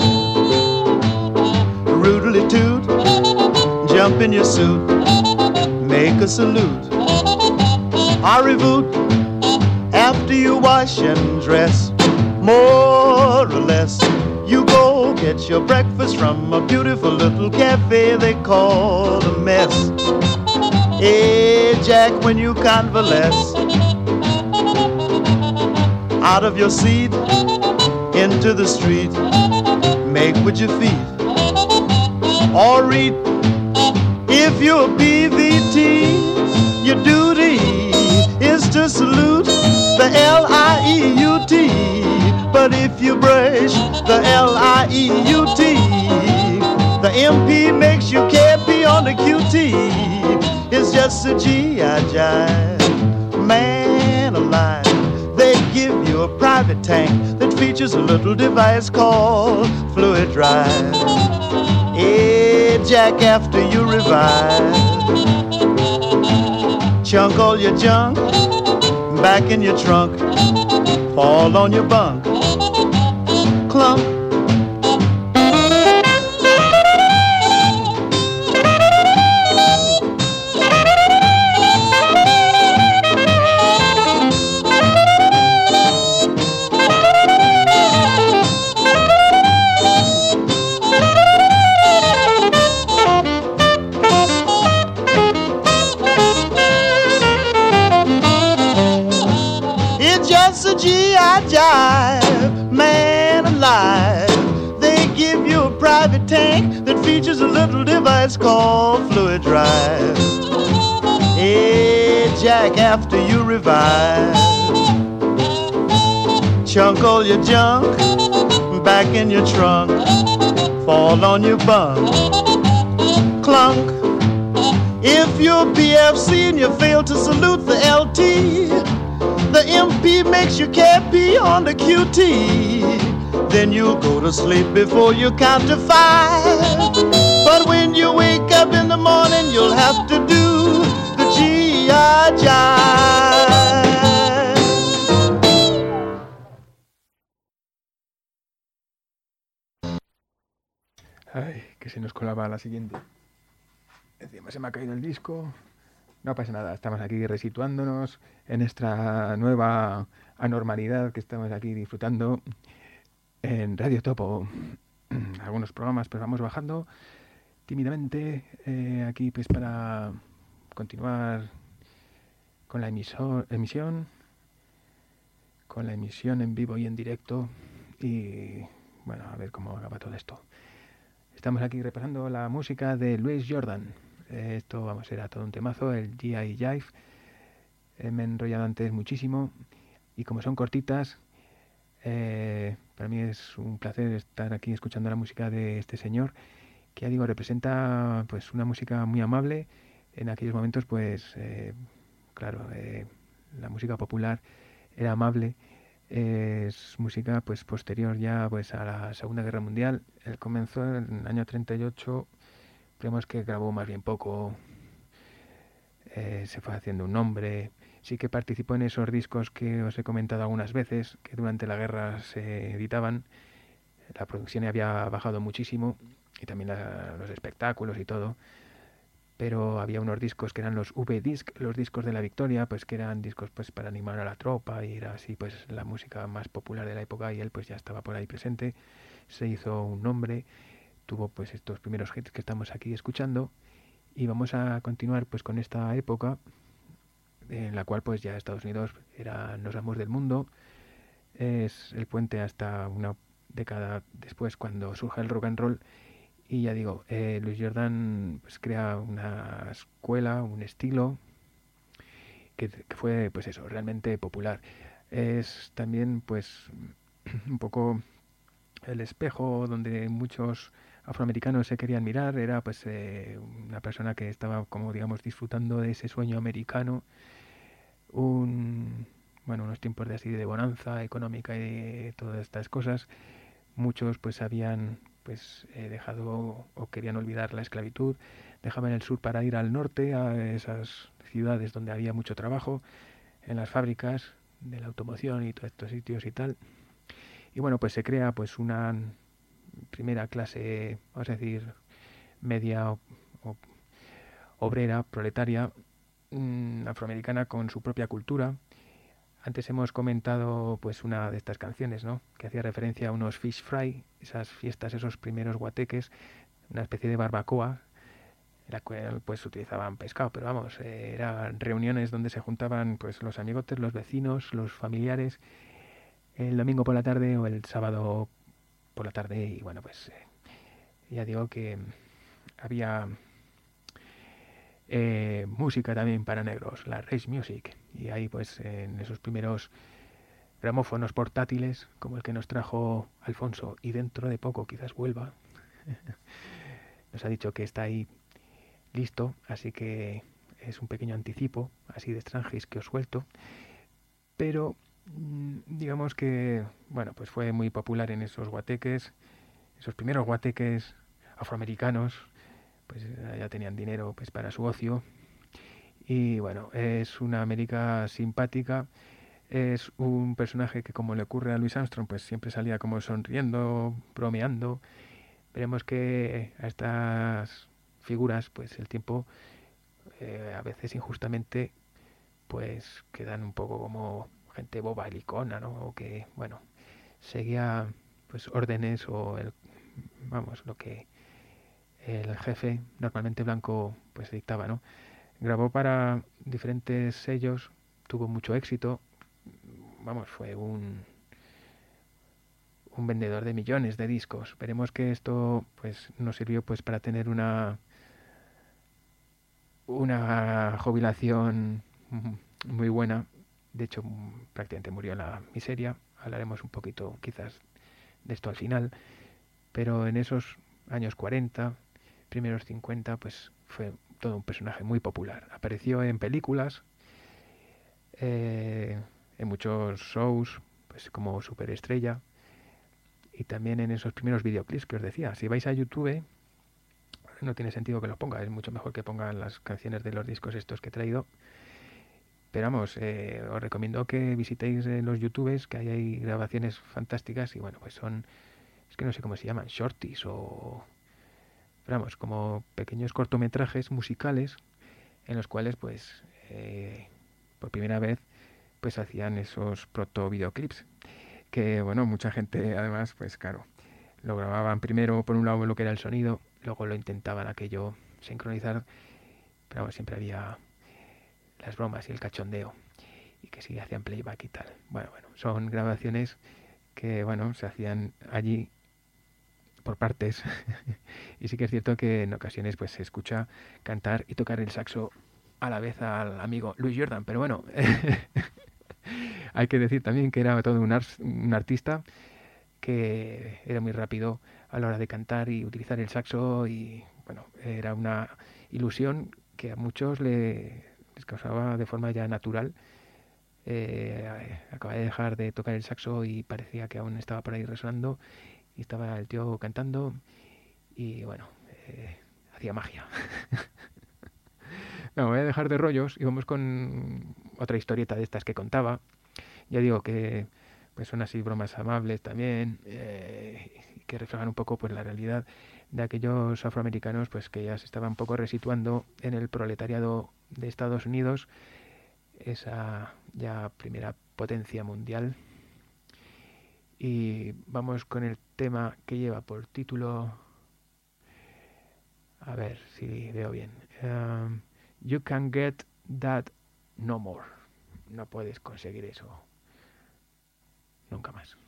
Roodly toot, jump in your suit, make a salute. Arrivoot, after you wash and dress, more or less, you go get your breakfast from a beautiful little cafe they call the Mess. Hey, Jack, when you convalesce, out of your seat, into the street, make with your feet, or read. If you're P V T, your duty is to salute the L I E U T. But if you brush the L I E U T, the M P makes you cappy on the Q T. It's just a G I jive, man alive. They give you a private tank that features a little device called Fluid Drive. Hey, Jack, after you revive, chunk all your junk back in your trunk, fall on your bunk, clunk. G I jive, man alive. They give you a private tank that features a little device called Fluid Drive. Hey, Jack, after you revive, chunk all your junk back in your trunk, fall on your bunk, clunk. If you're P F C and you fail to salute the L T, the M P makes you cappy on the Q T. Then you'll go to sleep before you count to five. But when you wake up in the morning, you'll have to do the G I jive. Ay, que se nos colaba la siguiente. Encima se me ha caído el disco. No pasa nada, estamos aquí resituándonos en nuestra nueva anormalidad que estamos aquí disfrutando en Radio Topo. Algunos programas pues vamos bajando tímidamente eh, aquí pues para continuar con la emisor, emisión, con la emisión en vivo y en directo y bueno, a ver cómo acaba todo esto. Estamos aquí repasando la música de Louis Jordan. Esto, vamos, era todo un temazo, el G I Jive. Eh, me he enrollado antes muchísimo y como son cortitas, eh, para mí es un placer estar aquí escuchando la música de este señor, que ya digo, representa pues una música muy amable. En aquellos momentos, pues, eh, claro, eh, la música popular era amable. Eh, es música pues posterior ya pues a la Segunda Guerra Mundial. Él comenzó en el año treinta y ocho. Creemos que grabó más bien poco, eh, se fue haciendo un nombre. Sí que participó en esos discos que os he comentado algunas veces, que durante la guerra se editaban. La producción había bajado muchísimo y también la, los espectáculos y todo. Pero había unos discos que eran los V-Disc, los discos de la Victoria, pues que eran discos pues para animar a la tropa y era así pues la música más popular de la época y él pues ya estaba por ahí presente. Se hizo un nombre. Tuvo pues estos primeros hits que estamos aquí escuchando y vamos a continuar pues con esta época en la cual pues ya Estados Unidos eran los amos del mundo. Es el puente hasta una década después cuando surge el rock and roll y ya digo, eh, Louis Jordan pues crea una escuela, un estilo que, que fue pues eso, realmente popular. Es también pues un poco el espejo donde muchos afroamericanos se querían mirar. Era pues eh, una persona que estaba como digamos disfrutando de ese sueño americano, un bueno, unos tiempos de así de bonanza económica y de todas estas cosas, muchos pues habían pues eh, dejado o querían olvidar la esclavitud, dejaban el sur para ir al norte, a esas ciudades donde había mucho trabajo, en las fábricas de la automoción y todos estos sitios y tal. Y bueno, pues se crea pues una primera clase, vamos a decir, media o, o, obrera, proletaria, mmm, afroamericana con su propia cultura. Antes hemos comentado pues una de estas canciones, ¿no?, que hacía referencia a unos fish fry, esas fiestas, esos primeros guateques, una especie de barbacoa, en la cual pues utilizaban pescado, pero vamos, eh, eran reuniones donde se juntaban pues los amigotes, los vecinos, los familiares, el domingo por la tarde o el sábado por la tarde, y bueno, pues eh, ya digo que había eh, música también para negros, la race music, y ahí pues en esos primeros gramófonos portátiles como el que nos trajo Alfonso, y dentro de poco quizás vuelva, nos ha dicho que está ahí listo, así que es un pequeño anticipo así de Strangis que os suelto, pero digamos que bueno, pues fue muy popular en esos guateques, esos primeros guateques afroamericanos, pues ya tenían dinero pues para su ocio, y bueno, es una América simpática, es un personaje que, como le ocurre a Louis Armstrong, pues siempre salía como sonriendo, bromeando. Veremos que a estas figuras pues el tiempo eh, a veces injustamente pues quedan un poco como gente boba, helicona, ¿no?, o que bueno, seguía pues órdenes o el, vamos, lo que el jefe, normalmente blanco, pues dictaba, ¿no? Grabó para diferentes sellos, tuvo mucho éxito, vamos, fue un un vendedor de millones de discos. Veremos que esto pues nos sirvió pues para tener una una jubilación muy buena. De hecho, prácticamente murió en la miseria. Hablaremos un poquito quizás de esto al final, pero en esos años cuarenta, primeros cincuenta, pues fue todo un personaje muy popular. Apareció en películas, eh, en muchos shows, pues como superestrella, y también en esos primeros videoclips que os decía. Si vais a YouTube, no tiene sentido que los ponga, es mucho mejor que pongan las canciones de los discos estos que he traído. Pero vamos, eh, os recomiendo que visitéis eh, los YouTubes, que ahí hay grabaciones fantásticas, y bueno, pues son, es que no sé cómo se llaman, shorties o, vamos, como pequeños cortometrajes musicales en los cuales pues eh, por primera vez pues hacían esos proto videoclips, que bueno, mucha gente además pues claro, lo grababan primero por un lado lo que era el sonido, luego lo intentaban aquello sincronizar, pero bueno, siempre había las bromas y el cachondeo, y que sí hacían playback y tal. Bueno, bueno, son grabaciones que bueno, se hacían allí por partes y sí que es cierto que en ocasiones pues se escucha cantar y tocar el saxo a la vez al amigo Louis Jordan, pero bueno, hay que decir también que era todo un, art, un artista que era muy rápido a la hora de cantar y utilizar el saxo, y bueno, era una ilusión que a muchos le, les causaba de forma ya natural. Eh, acababa de dejar de tocar el saxo y parecía que aún estaba por ahí resonando, y estaba el tío cantando y bueno, eh, hacía magia. No, voy a dejar de rollos y vamos con otra historieta de estas que contaba. Ya digo que pues son así bromas amables también, eh, que reflejan un poco pues la realidad de aquellos afroamericanos pues que ya se estaban un poco resituando en el proletariado de Estados Unidos, esa ya primera potencia mundial. Y vamos con el tema que lleva por título, a ver si veo bien, um, You Can't Get That No More. No puedes conseguir eso nunca más.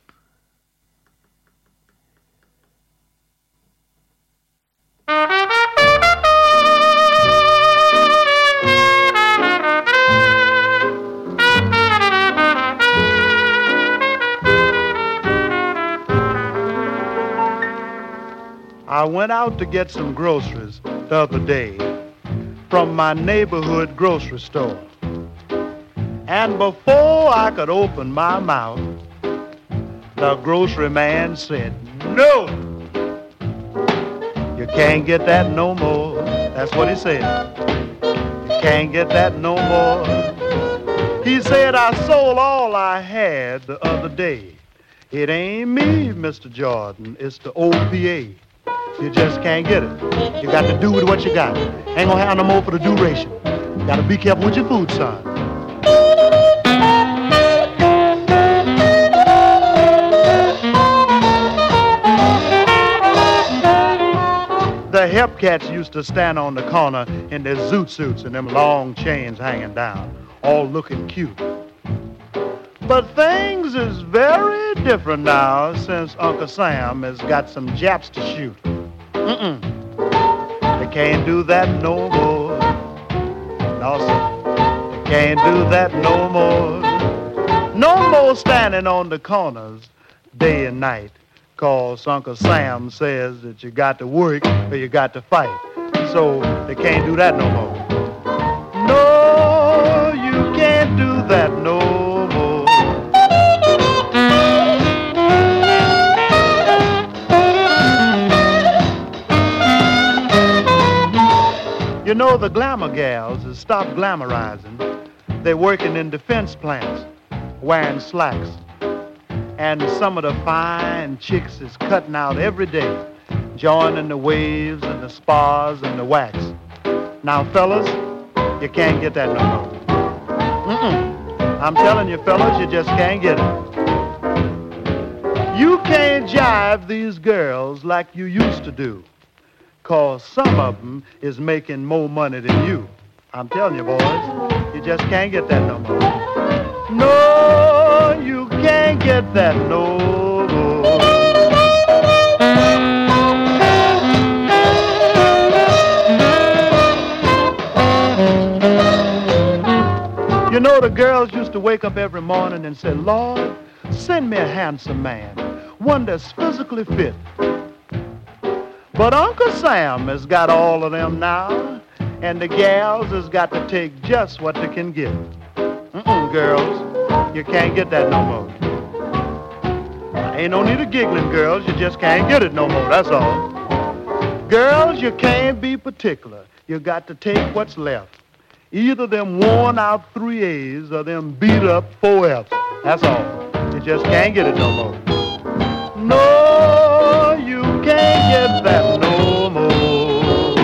I went out to get some groceries the other day from my neighborhood grocery store. And before I could open my mouth, the grocery man said, no, you can't get that no more. That's what he said. You can't get that no more. He said, I sold all I had the other day. It ain't me, Mister Jordan, it's the O P A. You just can't get it. You got to do with what you got. Ain't gonna have no more for the duration. You gotta be careful with your food, son. The hep cats used to stand on the corner in their zoot suits and them long chains hanging down, all looking cute. But things is very different now since Uncle Sam has got some Japs to shoot. Mm-mm. They can't do that no more. No, sir. They can't do that no more. No more standing on the corners day and night. Cause Uncle Sam says that you got to work or you got to fight. So they can't do that no more. No, you can't do that no more. You know, the glamour gals has stopped glamorizing. They're working in defense plants, wearing slacks. And some of the fine chicks is cutting out every day, joining the waves and the spas and the wax. Now, fellas, you can't get that no more. Mm-mm. I'm telling you, fellas, you just can't get it. You can't jive these girls like you used to do. Cause some of them is making more money than you. I'm telling you, boys, you just can't get that no more. No, you can't get that no more. You know, the girls used to wake up every morning and say, Lord, send me a handsome man, one that's physically fit. But Uncle Sam has got all of them now, and the gals has got to take just what they can get. Mm-mm, girls, you can't get that no more. Ain't no need of giggling, girls, you just can't get it no more, that's all. Girls, you can't be particular. You got to take what's left. Either them worn out three A's or them beat up four F's. That's all. You just can't get it no more. No, you can't get that no more.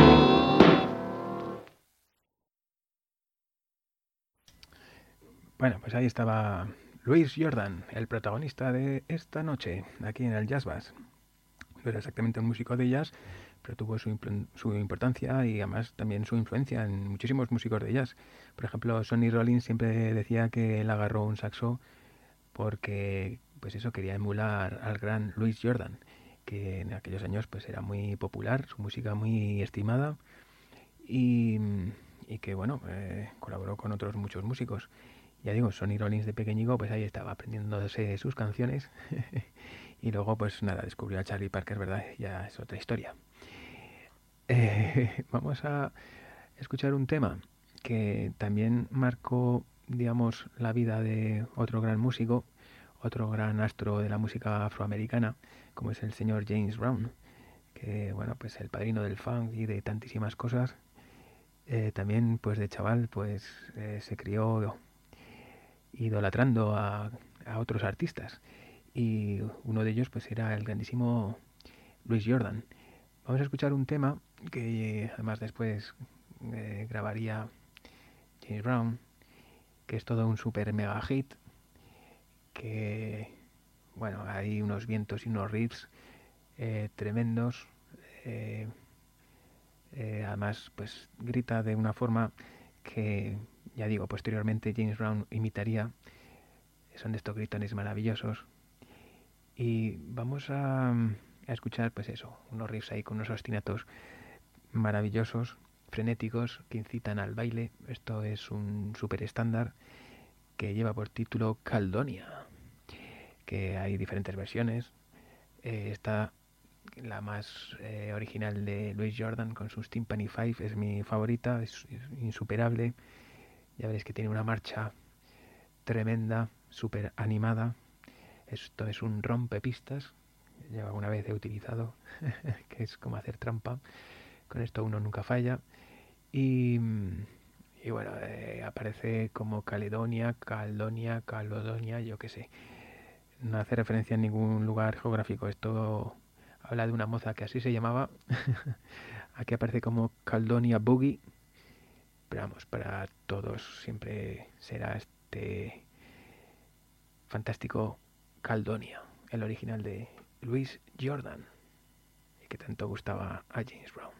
Bueno, pues ahí estaba Louis Jordan, el protagonista de esta noche, aquí en el Jazz Bass. No era exactamente un músico de jazz, pero tuvo su, su importancia y además también su influencia en muchísimos músicos de jazz. Por ejemplo, Sonny Rollins siempre decía que él agarró un saxo porque, pues eso, quería emular al gran Louis Jordan, que en aquellos años pues era muy popular, su música muy estimada y, y que, bueno, eh, colaboró con otros muchos músicos. Ya digo, Sonny Rollins de pequeñico, pues ahí estaba aprendiéndose sus canciones y luego, pues nada, descubrió a Charlie Parker, ¿verdad? Ya es otra historia. Eh, vamos a escuchar un tema que también marcó, digamos, la vida de otro gran músico, otro gran astro de la música afroamericana, como es el señor James Brown, que, bueno, pues el padrino del funk y de tantísimas cosas. Eh, también, pues de chaval, pues eh, se crió idolatrando a, a otros artistas y uno de ellos pues era el grandísimo Louis Jordan. Vamos a escuchar un tema que eh, además después eh, grabaría James Brown, que es todo un super mega hit, que bueno, hay unos vientos y unos riffs eh, tremendos, eh, eh, además pues grita de una forma que, ya digo, posteriormente James Brown imitaría. Son de estos gritones maravillosos y vamos a, a escuchar pues eso, unos riffs ahí con unos ostinatos maravillosos, frenéticos, que incitan al baile. Esto es un super estándar que lleva por título Caledonia, que hay diferentes versiones. Eh, está la más eh, original de Louis Jordan con sus Timpani Five, es mi favorita, es, es insuperable. Ya veréis que tiene una marcha tremenda, súper animada. Esto es un rompepistas, yo alguna vez he utilizado, que es como hacer trampa. Con esto uno nunca falla. Y, y bueno, eh, aparece como Caledonia, Caldonia, Calodonia, yo qué sé. No hace referencia a ningún lugar geográfico. Esto habla de una moza que así se llamaba. Aquí aparece como Caldonia Boogie. Pero vamos, para todos siempre será este fantástico Caldonia, el original de Louis Jordan, y que tanto gustaba a James Brown.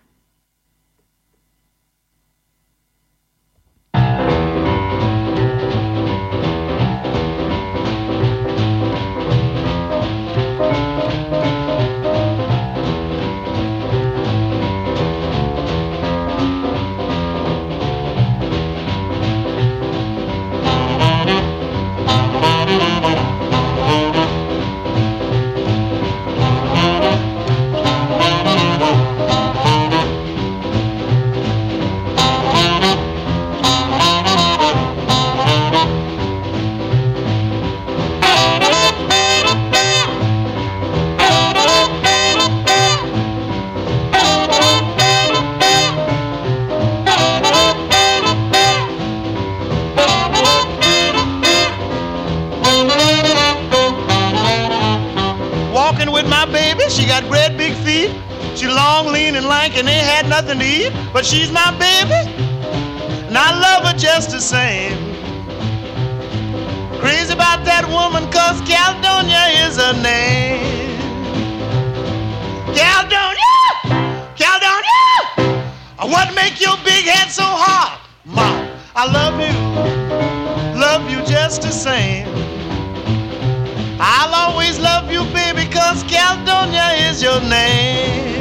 She got great big feet. She long, lean, and lank, and ain't had nothing to eat. But she's my baby, and I love her just the same. Crazy about that woman, cause Caledonia is her name. Caledonia! Caledonia! What make your big head so hard? Mom, I love you, love you just the same. I'll always love you, baby, cause Caledonia is your name.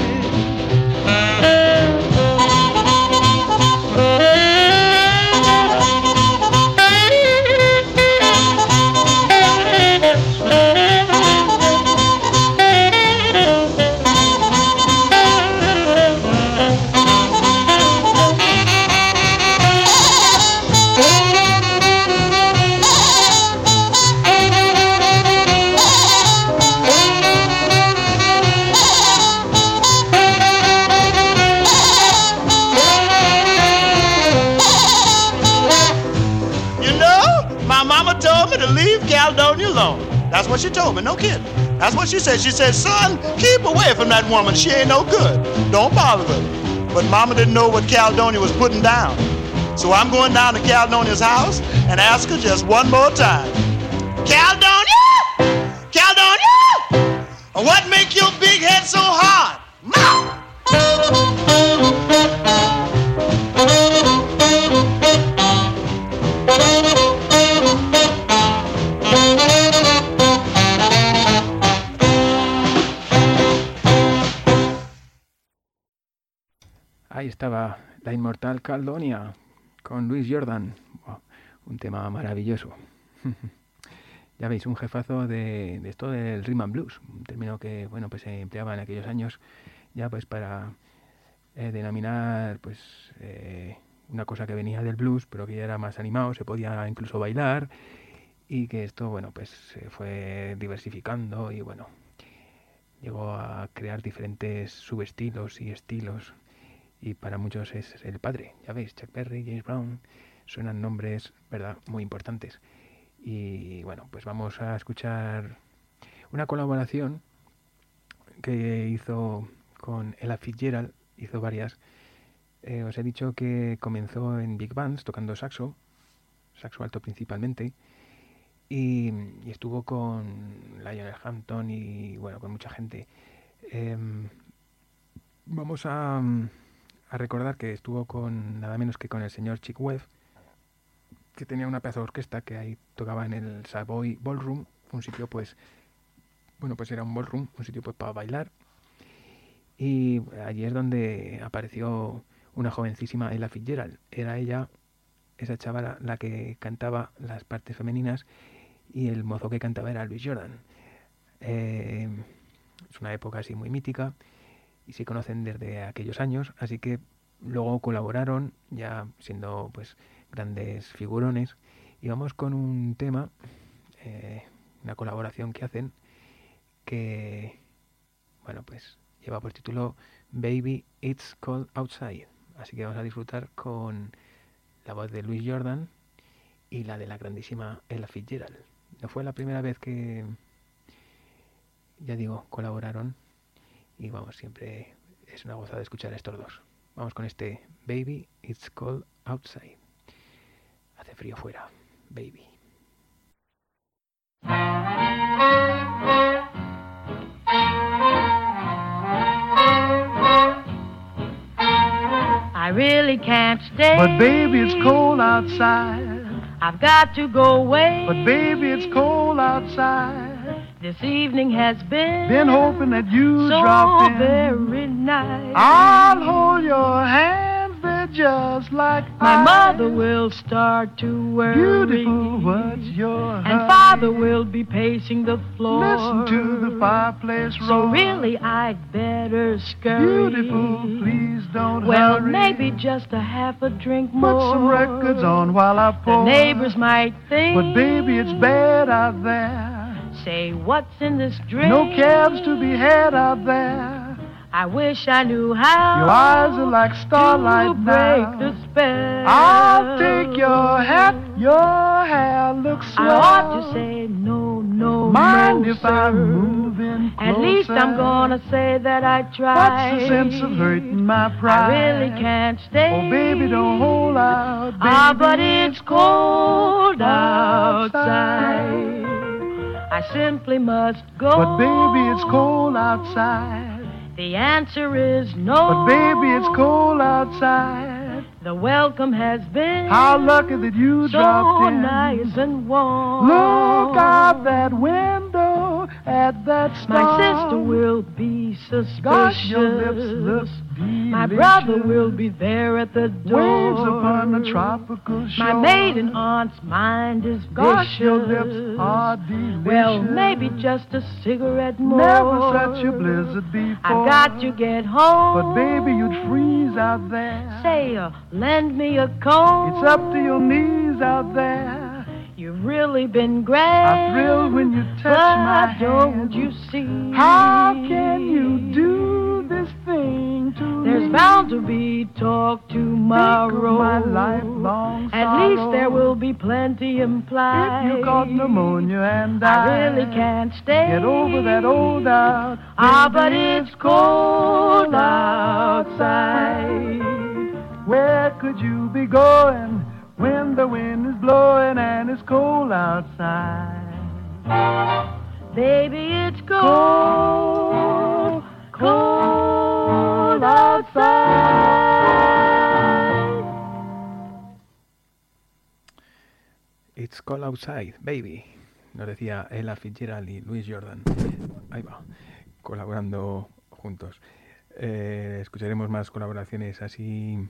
Caledonia alone. That's what she told me, no kidding. That's what she said. She said, son, keep away from that woman. She ain't no good. Don't bother with her. But Mama didn't know what Caledonia was putting down. So I'm going down to Caledonia's house and ask her just one more time. Caledonia! Caledonia! What make your big head so hard? Mom! Ahí estaba la inmortal Caledonia con Louis Jordan. Wow, un tema maravilloso. Ya veis, un jefazo de, de esto del rhythm and blues, un término que bueno pues se empleaba en aquellos años ya pues para eh, denominar pues eh, una cosa que venía del blues, pero que ya era más animado, se podía incluso bailar, y que esto bueno pues se fue diversificando y bueno llegó a crear diferentes subestilos y estilos. Y para muchos es el padre, ya veis, Chuck Berry, James Brown, suenan nombres, ¿verdad?, muy importantes. Y bueno, pues vamos a escuchar una colaboración que hizo con Ella Fitzgerald, hizo varias. Eh, os he dicho que comenzó en big bands tocando saxo, saxo alto principalmente, y, y estuvo con Lionel Hampton y bueno, con mucha gente. Eh, vamos a... a recordar que estuvo con nada menos que con el señor Chick Webb, que tenía una pedazo de orquesta que ahí tocaba en el Savoy Ballroom, un sitio pues, bueno pues era un ballroom, un sitio pues para bailar, y allí es donde apareció una jovencísima Ella Fitzgerald. Era ella, esa chavala, la que cantaba las partes femeninas, y el mozo que cantaba era Louis Jordan. Eh, es una época así muy mítica, y se conocen desde aquellos años, así que luego colaboraron ya siendo pues grandes figurones, Y vamos con un tema, eh, una colaboración que hacen, que, bueno, pues lleva por título Baby It's Cold Outside. Así que vamos a disfrutar con la voz de Louis Jordan y la de la grandísima Ella Fitzgerald. No fue la primera vez que, ya digo, colaboraron, y vamos, siempre es una gozada escuchar a estos dos. Vamos con este Baby It's Cold Outside. Hace frío fuera, baby. I really can't stay. But baby, it's cold outside. I've got to go away. But baby, it's cold outside. This evening has been Been hoping that you so drop in. very nice. I'll hold your hands, they're just like My ice. mother will start to worry. Beautiful, what's your And hurry? father will be pacing the floor. Listen to the fireplace roar. So really I'd better scurry. Beautiful, please don't Well, hurry. maybe just a half a drink Put more. some records on while I The pour. neighbors might think. But baby, it's bad out there. Say, what's in this drink? No cabs to be had out there. I wish I knew how. Your eyes are like starlight to break now. the spell. I'll take your hat, your hair looks swell. I ought to say no, no, Mind no, if I'm sir. moving closer? At least I'm gonna say that I tried. What's the sense of hurting my pride? I really can't stay. Oh, baby, don't hold out, baby. Ah, but it's cold outside. I simply must go. But baby, it's cold outside. The answer is no. But baby, it's cold outside. The welcome has been How lucky that you so dropped in. nice and warm. Look out that window at that star. My sister will be suspicious. Gosh, your lips look delicious. My brother will be there at the door. Waves upon the tropical shore. My maiden aunt's mind is Gosh, vicious. your lips are delicious. Well, maybe just a cigarette more. Never such a blizzard before. I've got to get home. But baby, you'd freeze out there. Say, uh, lend me a comb. It's up to your knees out there. You've really been great. I thrill when you touch but my don't hand. you see? How can you do this thing to There's me? bound to be talk tomorrow. Think of my lifelong At sorrow. least there will be plenty implied. If you caught pneumonia and I died, really can't stay. get over that old doubt. Ah, Baby, but it's cold outside. Where could you be going when the wind is blowing and it's cold outside? Baby, it's cold, cold outside. It's Cold Outside, baby. Nos decía Ella Fitzgerald y Louis Jordan. Ahí va, colaborando juntos. Eh, escucharemos más colaboraciones así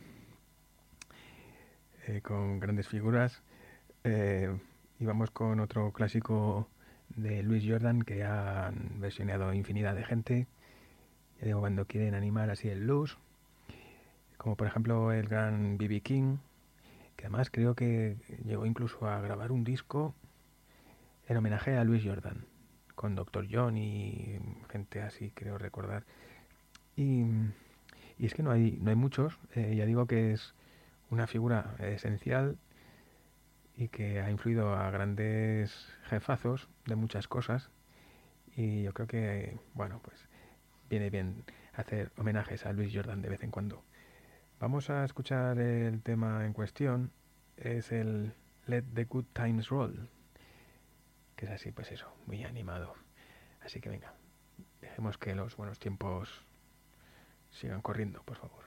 eh, con grandes figuras. Eh, y vamos con otro clásico de Louis Jordan que han versionado infinidad de gente. Ya digo, cuando quieren animar así el blues, como por ejemplo el gran B B King, que además creo que llegó incluso a grabar un disco en homenaje a Louis Jordan, con doctor John y gente así, creo recordar. Y, y es que no hay, no hay muchos, eh, ya digo que es una figura esencial y que ha influido a grandes jefazos de muchas cosas, y yo creo que, bueno, pues viene bien hacer homenajes a Louis Jordan de vez en cuando. Vamos a escuchar el tema en cuestión, es el Let the Good Times Roll, que es así, pues eso, muy animado. Así que venga, dejemos que los buenos tiempos sigan corriendo, por favor.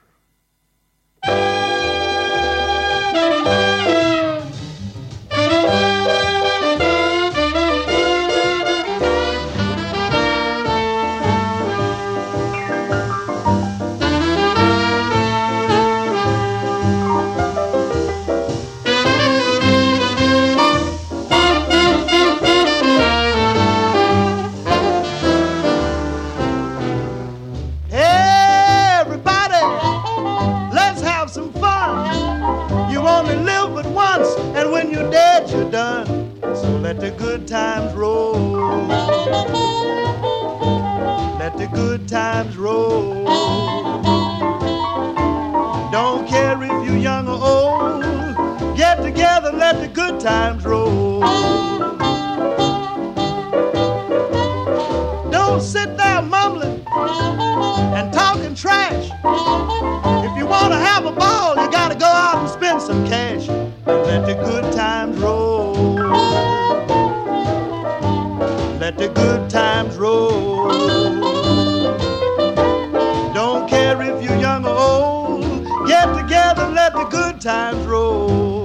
Everybody, let's have some fun. You only live times roll. Don't care if you're young or old, get together, let the good times roll. Don't sit there mumbling and talking trash. If you want to have a ball, you gotta go out and spend some cash. Let the good times roll. Let the good times roll. Don't care if you're young or old, get together, let the good times roll.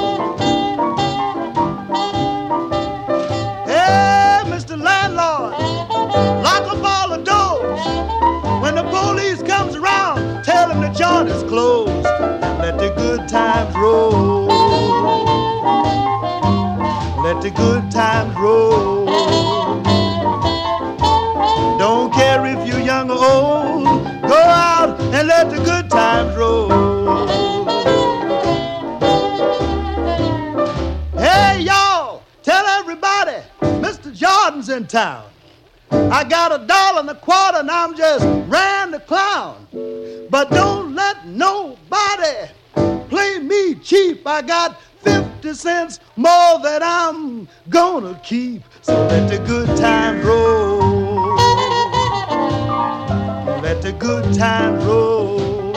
Hey, Mister Landlord, lock up all the doors. When the police comes around, tell them the joint is closed. Let the good times roll. Let the good times roll. Don't care if you're young or old, go out and let the good times roll. Hey y'all, tell everybody, Mister Jordan's in town. I got a dollar and a quarter and I'm just ran the clown. But don't let nobody play me cheap. I got fifty cents more that I'm gonna keep. So let the good times roll. Let the good times roll.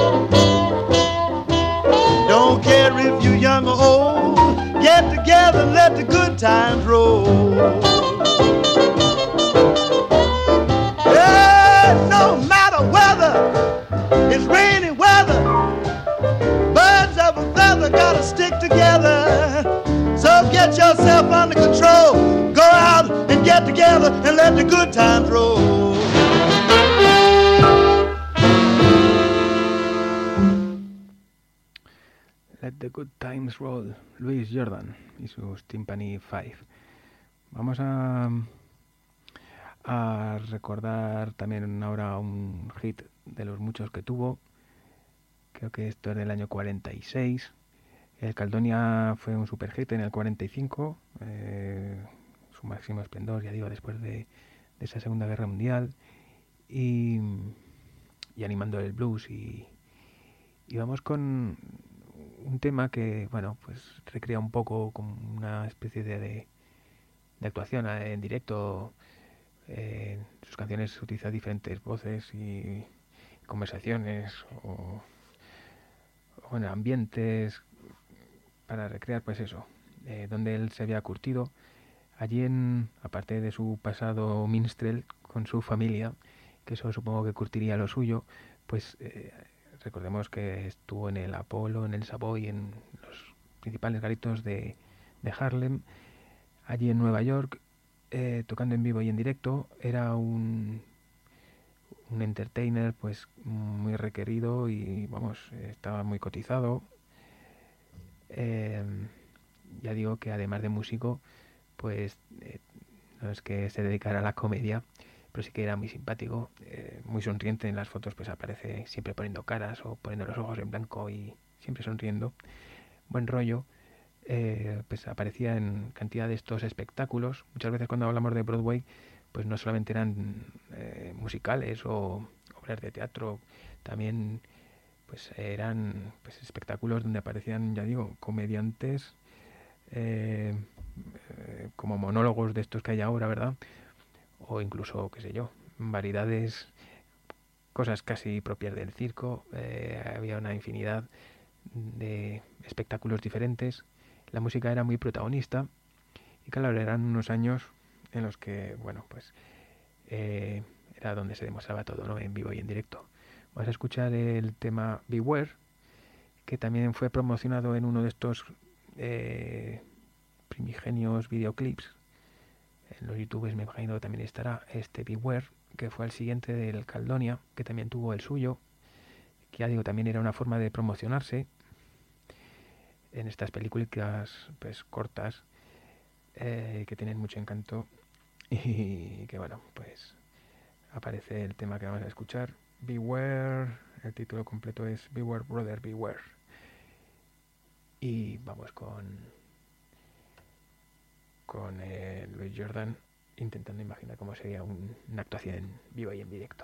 Don't care if you're young or old, get together and let the good times roll. Yeah, no matter whether it's rainy weather, birds of a feather gotta stick together. So get yourself under control, go out and get together and let the good times roll. Let the Good Times Roll, Louis Jordan y sus Timpani Five. Vamos a, a recordar también ahora un hit de los muchos que tuvo. Creo que esto es del año cuarenta y seis. El Caledonia fue un super hit en el cuarenta y cinco, eh, su máximo esplendor, ya digo, después de, de esa Segunda Guerra Mundial, y, y animando el blues. Y, y vamos con un tema que, bueno, pues recrea un poco como una especie de, de, de actuación en directo. Eh, sus canciones utilizan diferentes voces y conversaciones o, o bueno, ambientes para recrear, pues eso, eh, donde él se había curtido. Allí, en, aparte de su pasado minstrel con su familia, que eso supongo que curtiría lo suyo, pues eh, recordemos que estuvo en el Apollo, en el Savoy, en los principales garitos de, de Harlem, allí en Nueva York, eh, tocando en vivo y en directo. Era un, un entertainer pues muy requerido y vamos, estaba muy cotizado. Eh, ya digo que además de músico, pues eh, no es que se dedicara a la comedia, pero sí que era muy simpático, eh, muy sonriente. En las fotos pues aparece siempre poniendo caras o poniendo los ojos en blanco y siempre sonriendo. Buen rollo. Eh, pues aparecía en cantidad de estos espectáculos. Muchas veces cuando hablamos de Broadway, pues no solamente eran eh, musicales o obras de teatro, también pues eran pues espectáculos donde aparecían, ya digo, comediantes, eh, eh, como monólogos de estos que hay ahora, ¿verdad? O incluso, qué sé yo, variedades, cosas casi propias del circo. Eh, había una infinidad de espectáculos diferentes. La música era muy protagonista y claro, eran unos años en los que, bueno, pues eh, era donde se demostraba todo, ¿no? En vivo y en directo. Vamos a escuchar el tema Beware, que también fue promocionado en uno de estos eh, primigenios videoclips. En los youtubers me imagino que también estará este Beware, que fue el siguiente del Caledonia, que también tuvo el suyo, que ya digo, también era una forma de promocionarse en estas películas pues cortas, eh, que tienen mucho encanto y que bueno, pues aparece el tema que vamos a escuchar, Beware. El título completo es Beware Brother Beware. Y vamos con con eh, Louis Jordan intentando imaginar cómo sería un, una actuación en vivo y en directo.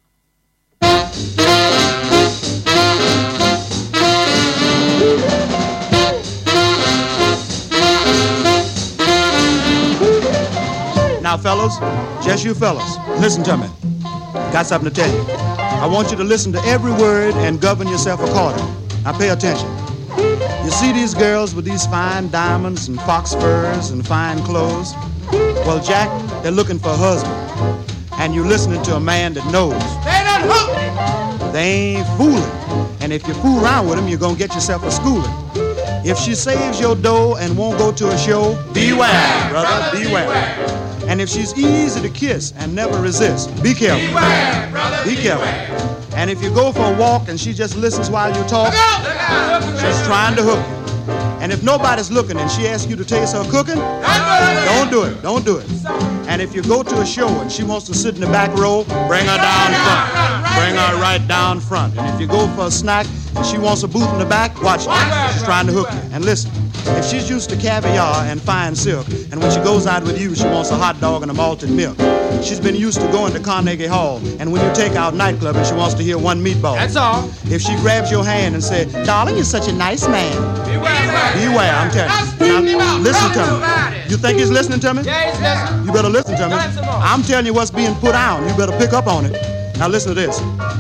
Now, fellas, just you fellas, listen to me. Got something to tell you. I want you to listen to every word and govern yourself accordingly. Now, pay attention. You see these girls with these fine diamonds and fox furs and fine clothes? Well, Jack, they're looking for a husband. And you're listening to a man that knows. They done hooked. They ain't fooling. And if you fool around with them, you're going to get yourself a schooling. If she saves your dough and won't go to a show, beware, brother, beware. And if she's easy to kiss and never resist, be careful. Beware, brother, be careful. And if you go for a walk and she just listens while you talk, she's trying to hook you. And if nobody's looking and she asks you to taste her cooking, don't do it, don't do it. And if you go to a show and she wants to sit in the back row, bring her down front. Bring her right down front. And if you go for a snack and she wants a booth in the back, watch her. She's trying to hook you. And listen, if she's used to caviar and fine silk, and when she goes out with you, she wants a hot dog and a malted milk. She's been used to going to Carnegie Hall, and when you take out nightclub and she wants to hear one meatball. That's all. If she grabs your hand and says, darling, you're such a nice man. Beware. Beware, I'm telling you. Now, listen to me. You think he's listening to me? Yeah, he's listening. You better listen to me. I'm telling you what's being put on. You better pick up on it. Now listen to this.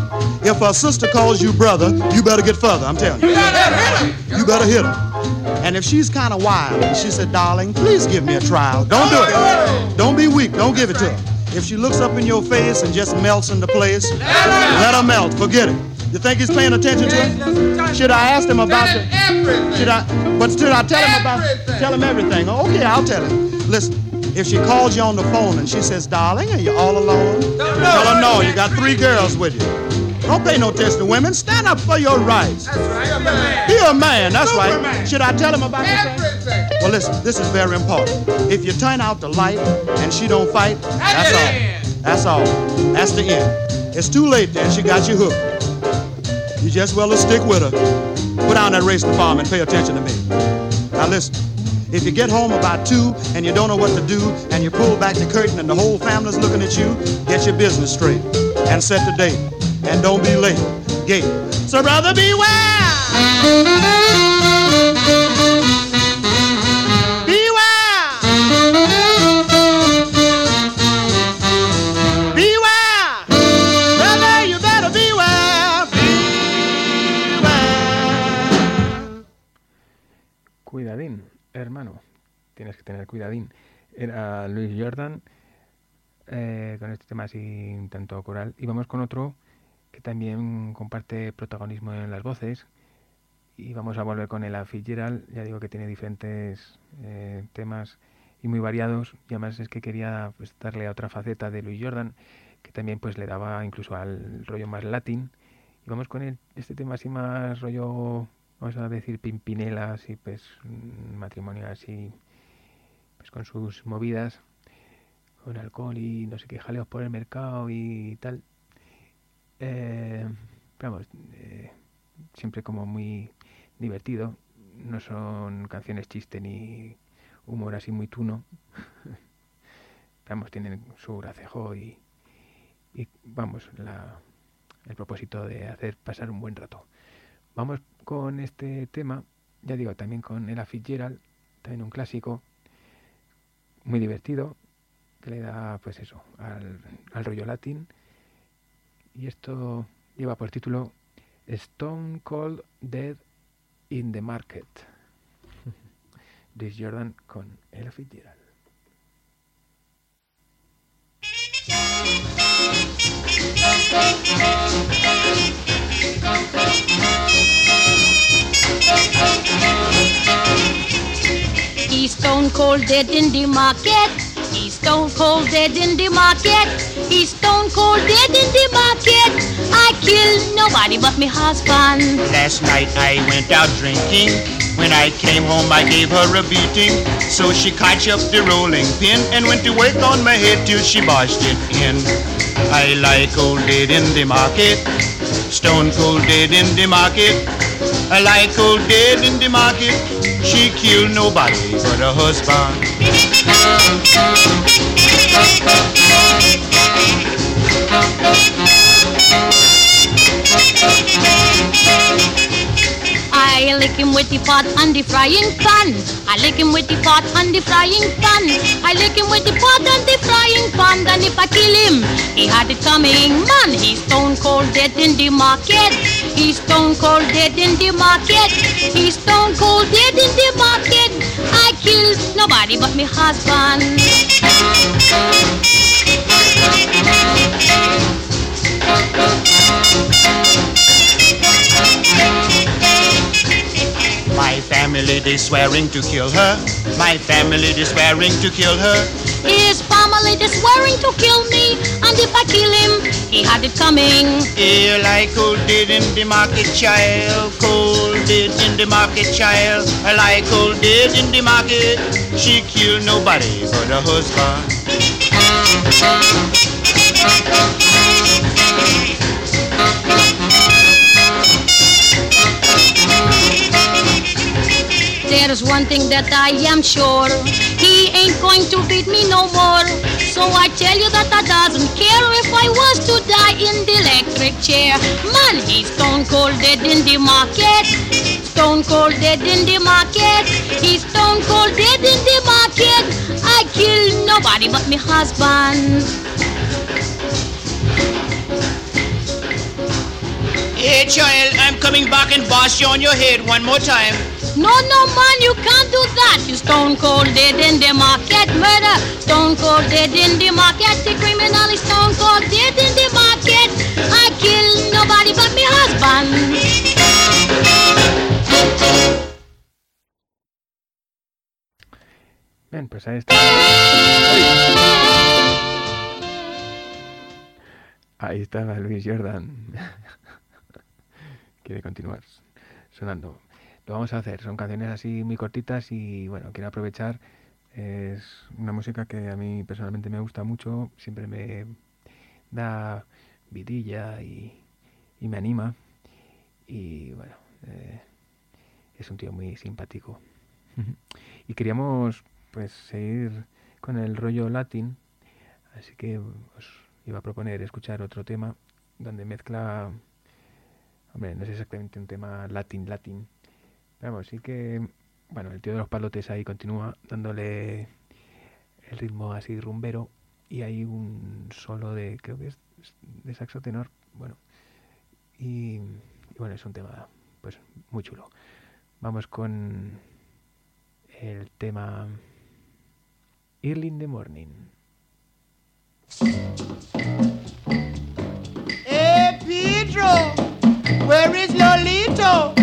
If her sister calls you brother, you better get further, I'm telling you. You better hit him. You better hit her. And if she's kind of wild and she said, darling, please give me a trial. Don't do it. Don't be weak. Don't give it to her. If she looks up in your face and just melts into place, let her melt. Forget it. You think he's paying attention to her? Should I ask him about the... Should I... But should I tell him about... Tell him everything. Oh, okay, I'll tell him. Listen. If she calls you on the phone and she says, darling, are you all alone? Tell her no, you got three girls with you. Don't pay no attention to women. Stand up for your rights. That's right. Be a man, that's right. Superman. Should I tell him about this Everything. thing? Well, listen, this is very important. If you turn out the light and she don't fight, that's the all. end. That's all. That's the end. It's too late then. She got you hooked. You just well to stick with her. Put down that racing farm and pay attention to me. Now listen. If you get home about two and you don't know what to do and you pull back the curtain and the whole family's looking at you, get your business straight and set the date. And don't be late. Gate. So brother, beware! Beware! Beware! Brother, you better beware! Beware! Cuidadín, hermano. Tienes que tener cuidadín. Era Louis Jordan eh, con este tema así un tanto coral. Y vamos con otro que también comparte protagonismo en las voces. Y vamos a volver con Ella Fitzgerald. Ya digo que tiene diferentes eh, temas y muy variados. Y además es que quería pues, darle a otra faceta de Louis Jordan, que también pues le daba incluso al rollo más latín. Y vamos con el, este tema así más rollo, vamos a decir, Pimpinela, así pues matrimonio así, pues con sus movidas, con alcohol y no sé qué, jaleos por el mercado y tal. Eh, vamos, eh, siempre como muy divertido. No son canciones chiste ni humor así muy tuno. Vamos, tienen su gracejo y, y vamos, la, el propósito de hacer pasar un buen rato. Vamos con este tema, ya digo, también con Ella Fitzgerald, también un clásico muy divertido que le da pues eso al, al rollo latín. Y esto lleva por título Stone Cold Dead in the Market. Louis Jordan con Ella Fitzgerald. He's stone cold dead in the market. He's stone cold dead in the market. He's stone cold dead in the market. I killed nobody but me husband. Last night I went out drinking. When I came home I gave her a beating. So she catch up the rolling pin and went to work on my head till she barged it in. I lie cold dead in the market. Stone cold dead in the market. like old dead in the market. She killed nobody but her husband. I lick him with the pot and the frying pan. I lick him with the pot and the frying pan. I lick him with the pot and the frying pan. Then if I kill him, he had it coming. Man, he's stone cold dead in the market. He's stone cold dead in the market. He's stone cold dead in the market. I killed nobody but me husband. My family, they swearing to kill her. My family, they swearing to kill her. His family, they swearing to kill me. And if I kill him, he had it coming. Yeah, like old dead in the market, child. Cold dead in the market, child. Like old dead in the market. She killed nobody but her husband. There's one thing that I am sure, he ain't going to beat me no more. So I tell you that I doesn't care if I was to die in the electric chair. Man, he's stone cold dead in the market. Stone cold dead in the market. He's stone cold dead in the market. I killed nobody but me husband. Hey child, I'm coming back and boss you on your head one more time. No, no, man, you can't do that. You stone cold dead in the market. Murder, stone cold dead in the market. The criminal is stone cold dead in the market. I kill nobody but me husband. Bien, pues ahí está. Ahí estaba Luis Jordan. Quiere continuar sonando. Lo vamos a hacer, son canciones así muy cortitas y bueno, quiero aprovechar, es una música que a mí personalmente me gusta mucho, siempre me da vidilla y, y me anima y bueno, eh, es un tío muy simpático. Y queríamos pues seguir con el rollo latín, así que os iba a proponer escuchar otro tema donde mezcla, hombre, no es exactamente un tema latín latín. Vamos, sí que, bueno, el tío de los palotes ahí continúa dándole el ritmo así rumbero y hay un solo de, creo que es de saxo tenor, bueno, y, y bueno, es un tema pues muy chulo. Vamos con el tema Early in the Morning. Hey Pedro, where is Lolito?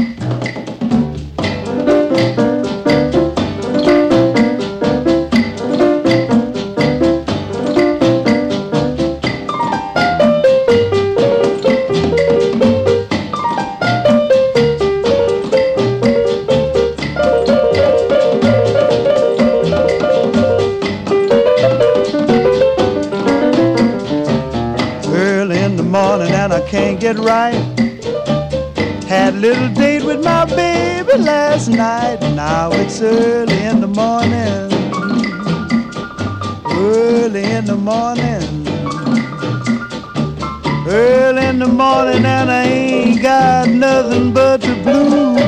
Can't get right. Had a little date with my baby last night. Now it's early in the morning. Early in the morning. Early in the morning and I ain't got nothing but the blues.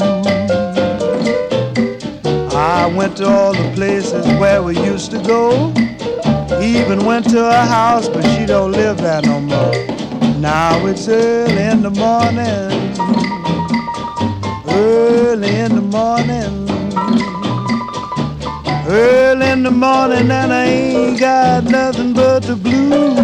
I went to all the places where we used to go. Even went to her house, but she don't live there no more. Now it's early in the morning, early in the morning, early in the morning and I ain't got nothing but the blues.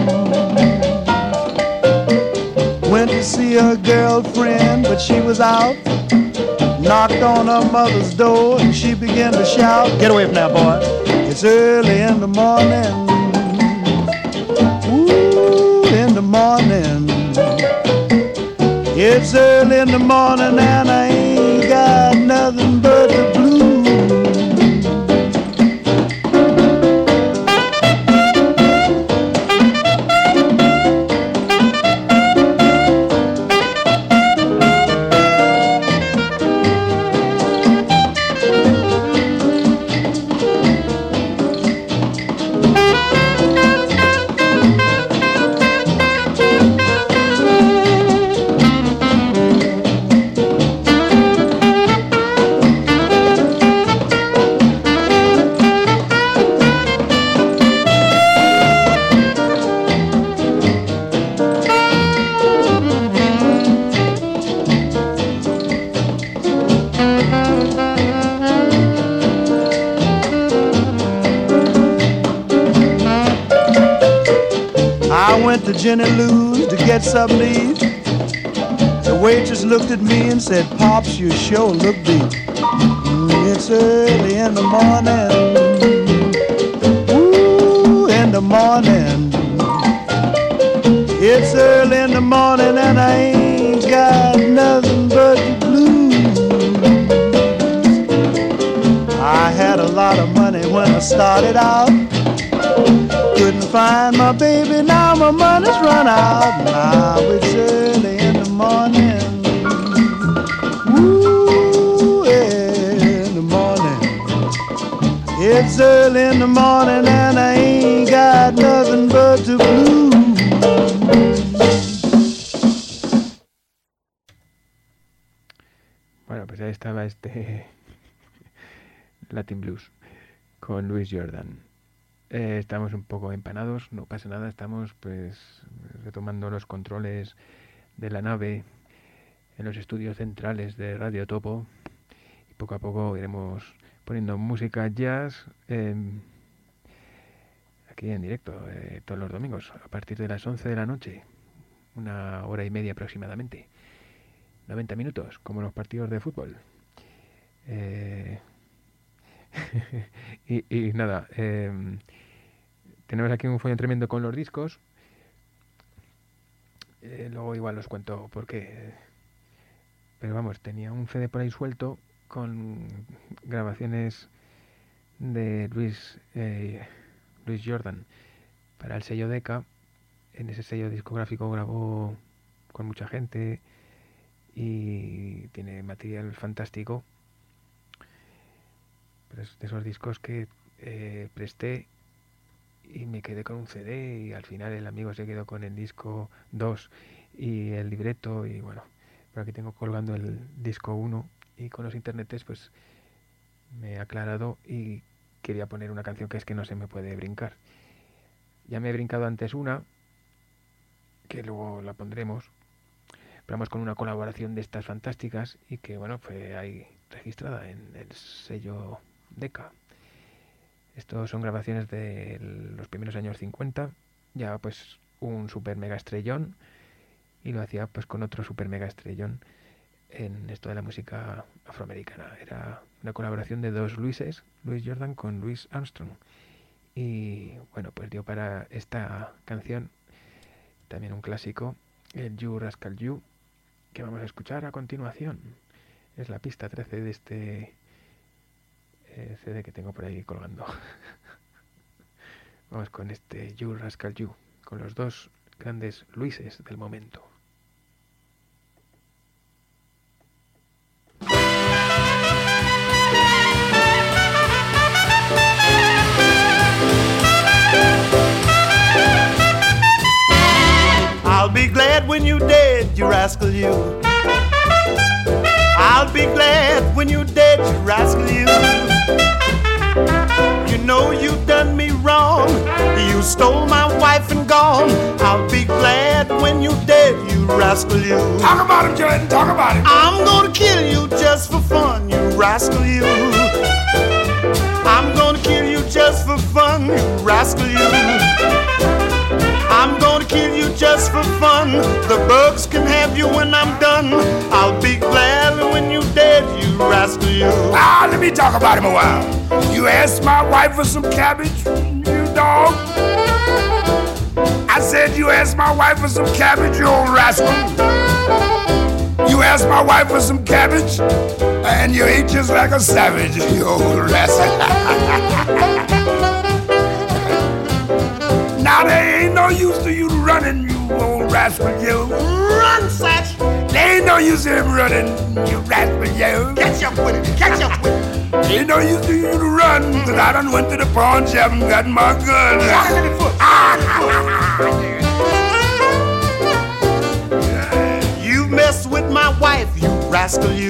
Went to see her girlfriend, but she was out. Knocked on her mother's door and she began to shout, "Get away from that boy, it's early in the morning." The morning, it's early in the morning and I ain't got nothing but the blues. I went to Jenny Lou's to get something to eat. The waitress looked at me and said, Pops, you sure look beat. Mm, it's early in the morning. Ooh, in the morning. It's early in the morning and I ain't got nothing but the blues. I had a lot of money when I started out. Couldn't find my baby, now my money's run out. Now it's early in the morning. Ooh, in the morning. It's early in the morning and I ain't got nothing but the blues. Bueno, pues ahí estaba este Latin Blues con Louis Jordan. Eh, estamos un poco empanados, no pasa nada, estamos pues retomando los controles de la nave en los estudios centrales de Radio Topo y poco a poco iremos poniendo música jazz eh, aquí en directo eh, todos los domingos a partir de las once de la noche, una hora y media aproximadamente, noventa minutos como los partidos de fútbol. Eh... y, y nada, eh, tenemos aquí un follón tremendo con los discos. Eh, luego igual os cuento por qué. Pero vamos, tenía un C D por ahí suelto con grabaciones de Louis, eh, Louis Jordan para el sello Decca. En ese sello discográfico grabó con mucha gente y tiene material fantástico. De esos discos que eh, presté y me quedé con un C D y al final el amigo se quedó con el disco dos y el libreto y bueno, por aquí tengo colgando el disco uno y con los internetes pues me he aclarado y quería poner una canción que es que no se me puede brincar. Ya me he brincado antes una que luego la pondremos, pero vamos con una colaboración de estas fantásticas y que bueno, fue ahí registrada en el sello Decca. Estos son grabaciones de los primeros años cincuenta, ya pues un super mega estrellón y lo hacía pues con otro super mega estrellón en esto de la música afroamericana. Era una colaboración de dos Louises, Louis Jordan con Louis Armstrong y bueno, pues dio para esta canción también un clásico, el You Rascal You, que vamos a escuchar a continuación. Es la pista trece de este eh, C D que tengo por ahí colgando. Vamos con este You Rascal You, con los dos grandes Louises del momento. I'll be glad when you're dead, you rascal you. I'll be glad when you're dead, you rascal you. You know you done me wrong. You stole my wife and gone. I'll be glad when you're dead, you rascal you. Talk about him, Jordan, talk about him. I'm gonna kill you just for fun, you rascal you. I'm gonna kill you just for fun, you rascal you. I'm gonna kill you just for fun. The bugs can have you when I'm done. I'll be glad when you're dead, you rascal you. Ah, let me talk about him a while. You asked my wife for some cabbage, you dog. I said you asked my wife for some cabbage, you old rascal. You asked my wife for some cabbage, and you ate just like a savage, you old rascal. Now there ain't no use to you running, you old rascal, you. Run, Satch! There ain't no use to him running, you rascal, you. Catch up with it, catch up with it. There ain't no use to you to run, cause I done went to the pawn shop and got my gun. Shot him in the foot. You mess with my wife, you rascal, you.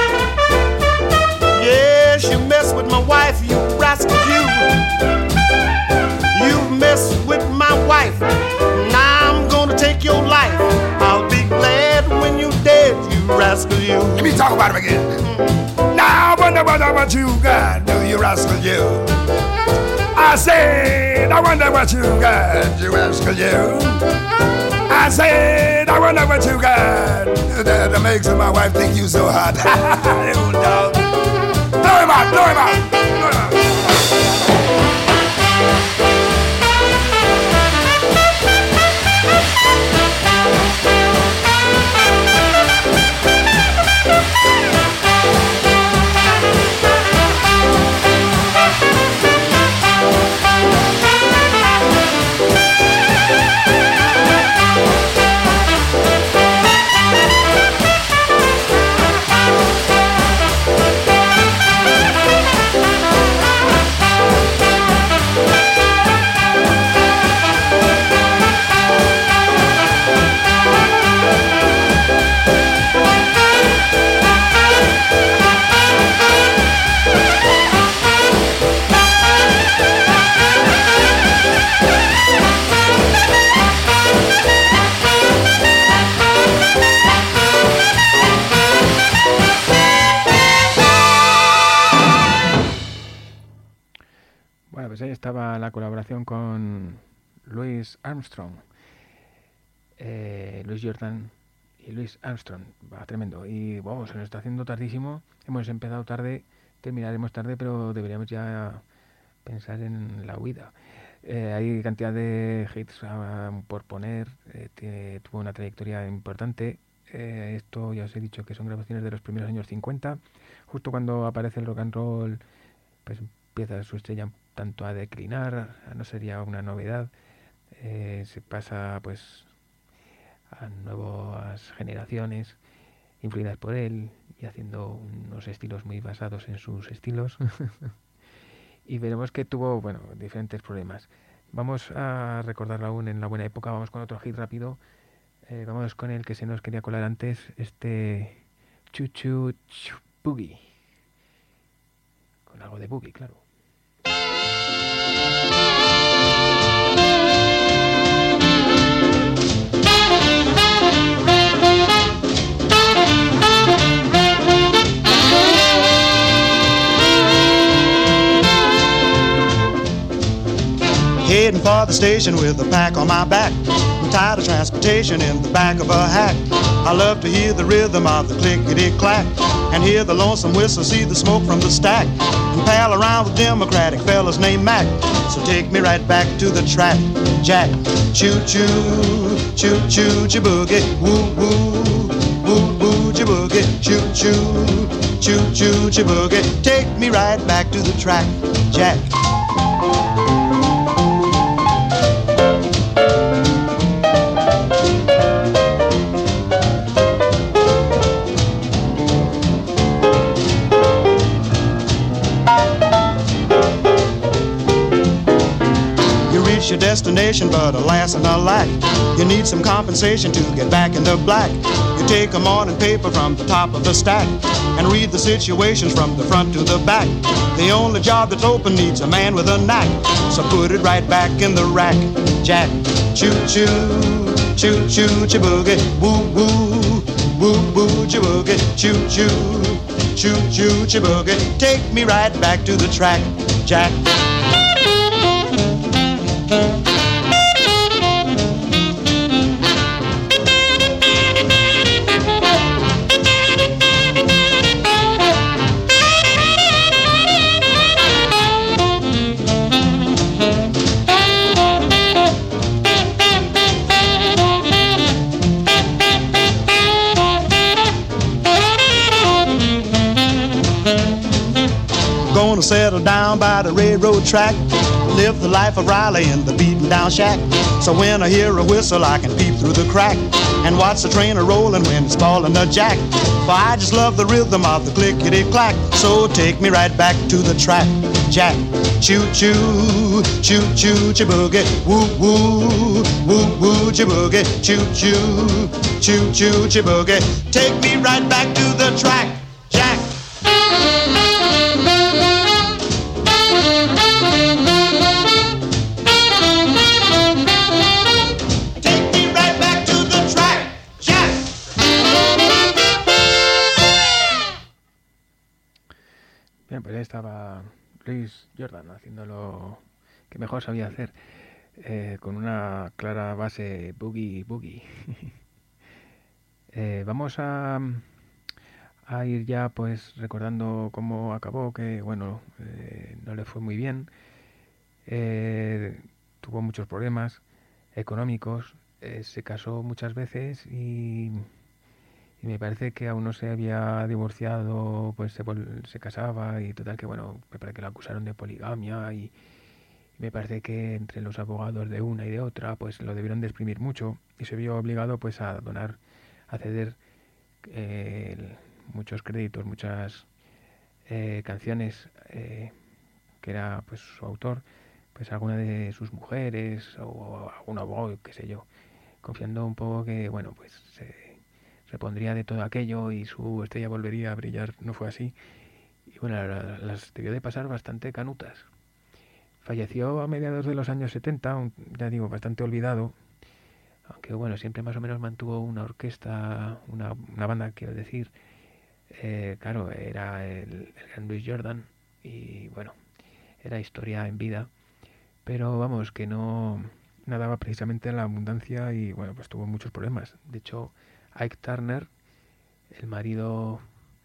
Yes, you mess with my wife, you rascal, you. You mess with my wife, now I'm gonna take your life. I'll be glad when you're dead, you rascal, you. Let me talk about him again. Now, what about what you got, do you rascal, you? I said, I wonder what you got, you rascal, you. I said, I wonder what you got that, that makes my wife think you so hot. You dog. Throw him out, throw him out, throw him out. Pues ahí estaba la colaboración con Louis Armstrong, eh, Louis Jordan y Louis Armstrong. Va tremendo. Y vamos, se nos está haciendo tardísimo. Hemos empezado tarde, terminaremos tarde, pero deberíamos ya pensar en la huida. Eh, hay cantidad de hits uh, por poner. Eh, tiene, tuvo una trayectoria importante. Eh, esto ya os he dicho que son grabaciones de los primeros años cincuenta. Justo cuando aparece el rock and roll, pues empieza su estrella tanto a declinar, no sería una novedad, eh, se pasa pues a nuevas generaciones influidas por él y haciendo unos estilos muy basados en sus estilos y veremos que tuvo bueno diferentes problemas. Vamos a recordarlo aún en la buena época. Vamos con otro hit rápido, eh, vamos con el que se nos quería colar antes, este Choo Choo Choo Boogie, con algo de boogie, claro. Heading for the station with a pack on my back. I'm tired of transportation in the back of a hack. I love to hear the rhythm of the clickety-clack and hear the lonesome whistle, see the smoke from the stack, and pal around with Democratic fellas named Mac. So take me right back to the track, Jack. Choo-choo, choo-choo, choo-boogie, woo-woo, woo-woo, choo-boogie, choo-choo, choo-choo, choo-boogie. Take me right back to the track, Jack. Your destination, but alas and alack, you need some compensation to get back in the black. You take a morning paper from the top of the stack and read the situations from the front to the back. The only job that's open needs a man with a knack, so put it right back in the rack, Jack. Choo-choo, choo-choo, choo-boogie, woo-woo, woo-woo, choo-boogie, choo-choo, choo-choo, choo-boogie. Take me right back to the track, Jack. Gonna settle down by the railroad track, live the life of Riley in the beaten down shack. So when I hear a whistle I can peep through the crack and watch the train a-rolling when it's falling a jack. For I just love the rhythm of the clickety-clack. So take me right back to the track, Jack. Choo-choo, choo-choo, choo-boogie, woo-woo, woo-woo, choo-boogie, choo-choo, choo-choo, choo-boogie. Take me right back to the track, Jack. Bien, pues ahí estaba Louis Jordan haciéndolo que mejor sabía hacer, eh, con una clara base boogie boogie. eh, vamos a, a ir ya pues recordando cómo acabó, que bueno, eh, no le fue muy bien, eh, tuvo muchos problemas económicos, eh, se casó muchas veces y, y me parece que aún no se había divorciado, pues se, vol- se casaba y total que bueno, me parece que lo acusaron de poligamia y me parece que entre los abogados de una y de otra pues lo debieron de exprimir mucho y se vio obligado pues a donar, a ceder eh, el- muchos créditos, muchas eh, canciones eh, que era pues su autor, pues a alguna de sus mujeres o a algún abogado, qué sé yo, confiando un poco que bueno pues se repondría de todo aquello y su estrella volvería a brillar. No fue así y bueno, la- las debió de pasar bastante canutas. Falleció a mediados de los años setenta, un- ya digo, bastante olvidado, aunque bueno, siempre más o menos mantuvo una orquesta, una, una banda, quiero decir. Eh, claro, era el, el gran Louis Jordan y bueno, era historia en vida, pero vamos, que no nadaba precisamente en la abundancia y bueno, pues tuvo muchos problemas. De hecho, Ike Turner, el marido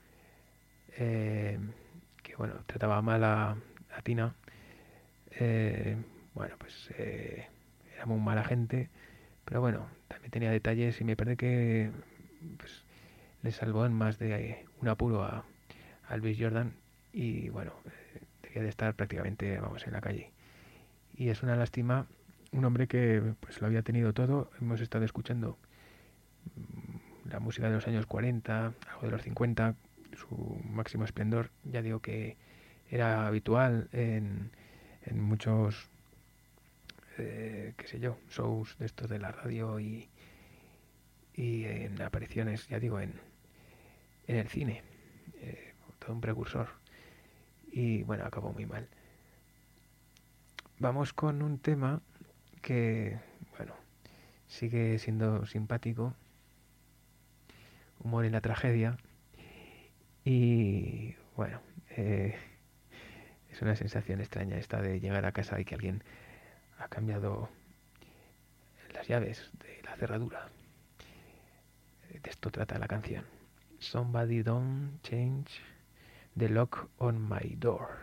eh, que bueno, trataba mal a, a Tina, eh, bueno, pues eh, era muy mala gente, pero bueno, también tenía detalles y me parece que pues, le salvó en más de un apuro a, a Louis Jordan y bueno, eh, debía de estar prácticamente, vamos, en la calle. Y es una lástima, un hombre que pues lo había tenido todo. Hemos estado escuchando mm, la música de los años cuarenta, algo de los cincuenta, su máximo esplendor, ya digo que era habitual en, en muchos, eh, qué sé yo, shows de estos de la radio y, y en apariciones, ya digo, en, en el cine, eh, todo un precursor. Y bueno, acabó muy mal. Vamos con un tema que, bueno, sigue siendo simpático, humor en la tragedia, y bueno, eh, es una sensación extraña esta de llegar a casa y que alguien ha cambiado las llaves de la cerradura. De esto trata la canción. Somebody don't change the lock on my door.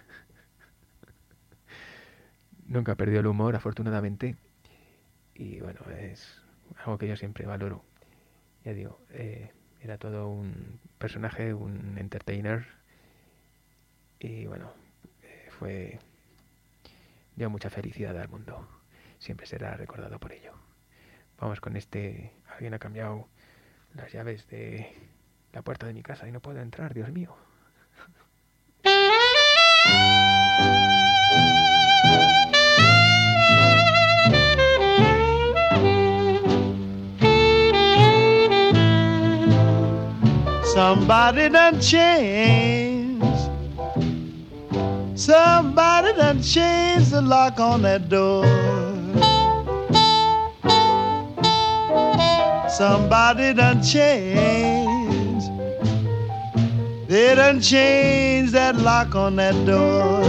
Nunca perdió el humor, afortunadamente, y bueno, es algo que yo siempre valoro. Ya digo, eh, era todo un personaje, un entertainer, y bueno, eh, fue dio mucha felicidad al mundo. Siempre será recordado por ello. Vamos con este. Alguien ha cambiado las llaves de la puerta de mi casa y no puedo entrar, Dios mío. Somebody done changed. Somebody done changed the lock on that door. Somebody done changed. They done changed that lock on that door.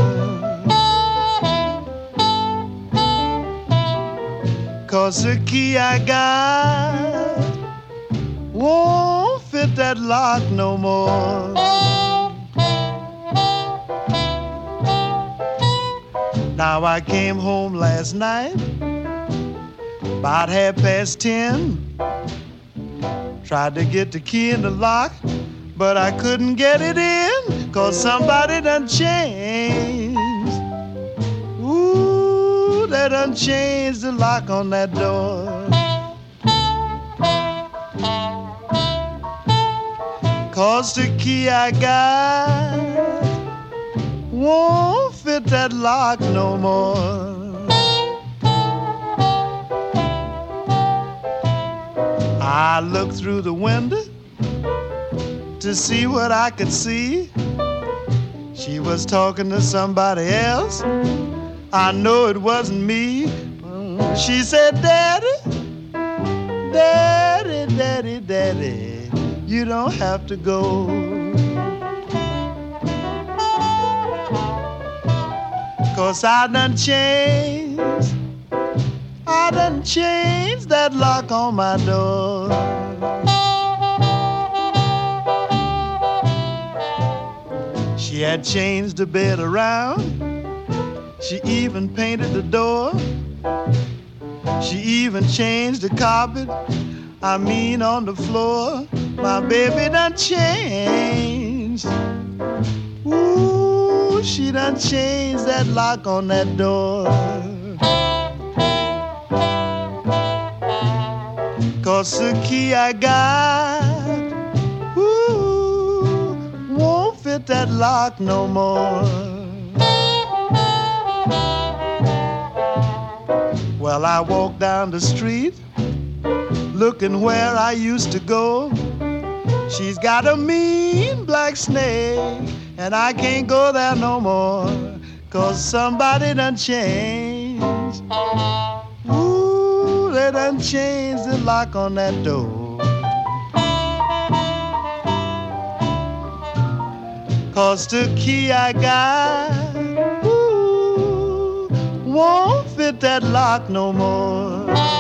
'Cause the key I got won't fit that lock no more. Now I came home last night about half past ten. Tried to get the key in the lock, but I couldn't get it in, 'cause somebody done changed. Ooh, they done changed the lock on that door. 'Cause the key I got won't fit that lock no more. I looked through the window to see what I could see. She was talking to somebody else. I know it wasn't me. She said, Daddy, Daddy, Daddy, Daddy, you don't have to go. 'cause I done changed, I done changed that lock on my door. She had changed the bed around, she even painted the door, she even changed the carpet, I mean on the floor. My baby done changed. Ooh, she done changed that lock on that door. 'Cause the key I got, ooh, won't fit that lock no more. Well, I walk down the street looking where I used to go. She's got a mean black snake, and I can't go there no more, 'cause somebody done changed. Ooh, they done changed the lock on that door. 'Cause the key I got, ooh, won't fit that lock no more.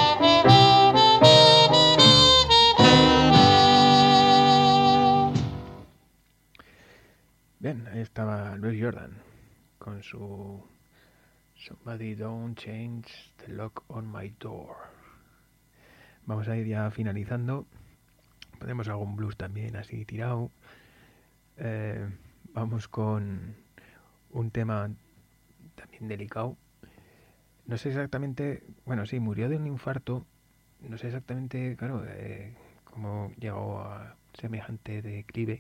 Bien, ahí estaba Louis Jordan con su Somebody Don't Change the Lock on My Door. Vamos a ir ya finalizando. Ponemos algún blues también así tirado. Eh, vamos con un tema también delicado. No sé exactamente, bueno, sí, murió de un infarto. No sé exactamente, claro, eh, cómo llegó a semejante declive.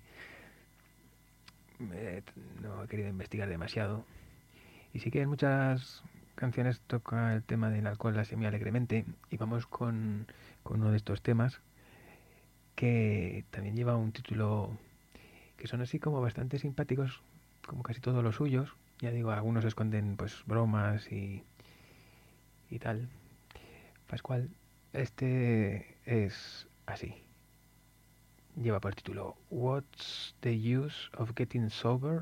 Eh, no he querido investigar demasiado. Y sí que en muchas canciones toca el tema del alcohol así muy alegremente. Y vamos con, con uno de estos temas que también lleva un título que son así como bastante simpáticos, como casi todos los suyos. Ya digo, algunos esconden pues bromas y, y tal. Pascual, este es así. Lleva por título What's the use of getting sober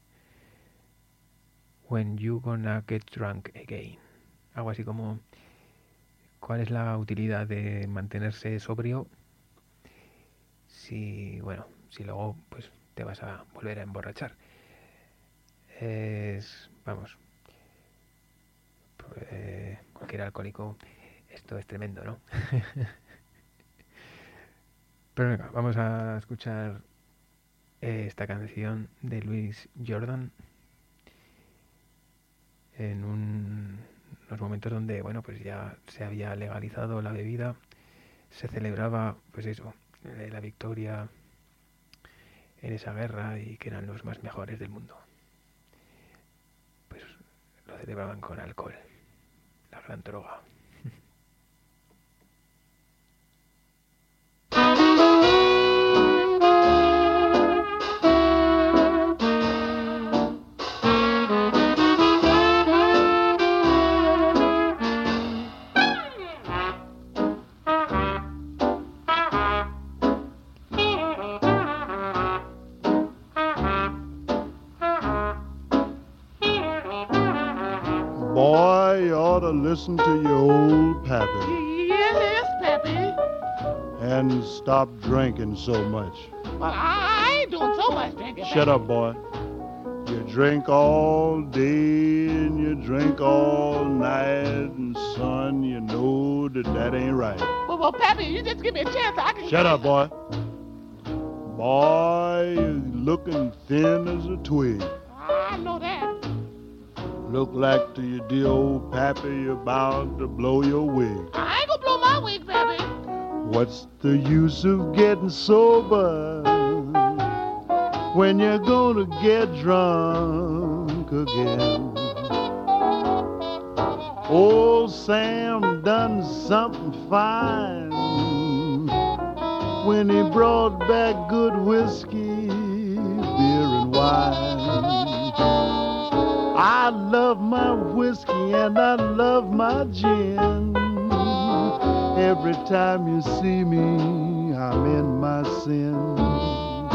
when you gonna get drunk again? Algo así como ¿cuál es la utilidad de mantenerse sobrio si, bueno, si luego pues te vas a volver a emborrachar? Es, vamos, eh, cualquier alcohólico, esto es tremendo, ¿no? Pero venga, vamos a escuchar eh, esta canción de Louis Jordan en un, unos momentos donde, bueno, pues ya se había legalizado la bebida, se celebraba, pues eso, eh, la victoria en esa guerra y que eran los más mejores del mundo. Pues lo celebraban con alcohol, la gran droga. Boy, you ought to listen to your old pappy Yes, yes, Pappy. and stop drinking so much. Well, I, I ain't doing so much drinking. Shut up, boy. You drink all day and you drink all night, and son, you know that that ain't right. Well, well, Pappy, you just give me a chance. I can. Shut up, boy. Boy, you're looking thin as a twig. I know that. Look like to your dear old pappy you're bound to blow your wig. I ain't gonna blow my wig, Pappy. What's the use of getting sober when you're gonna get drunk again? Old Sam done something fine when he brought back good whiskey, beer and wine. I love my whiskey and I love my gin. Every time you see me, I'm in my sin.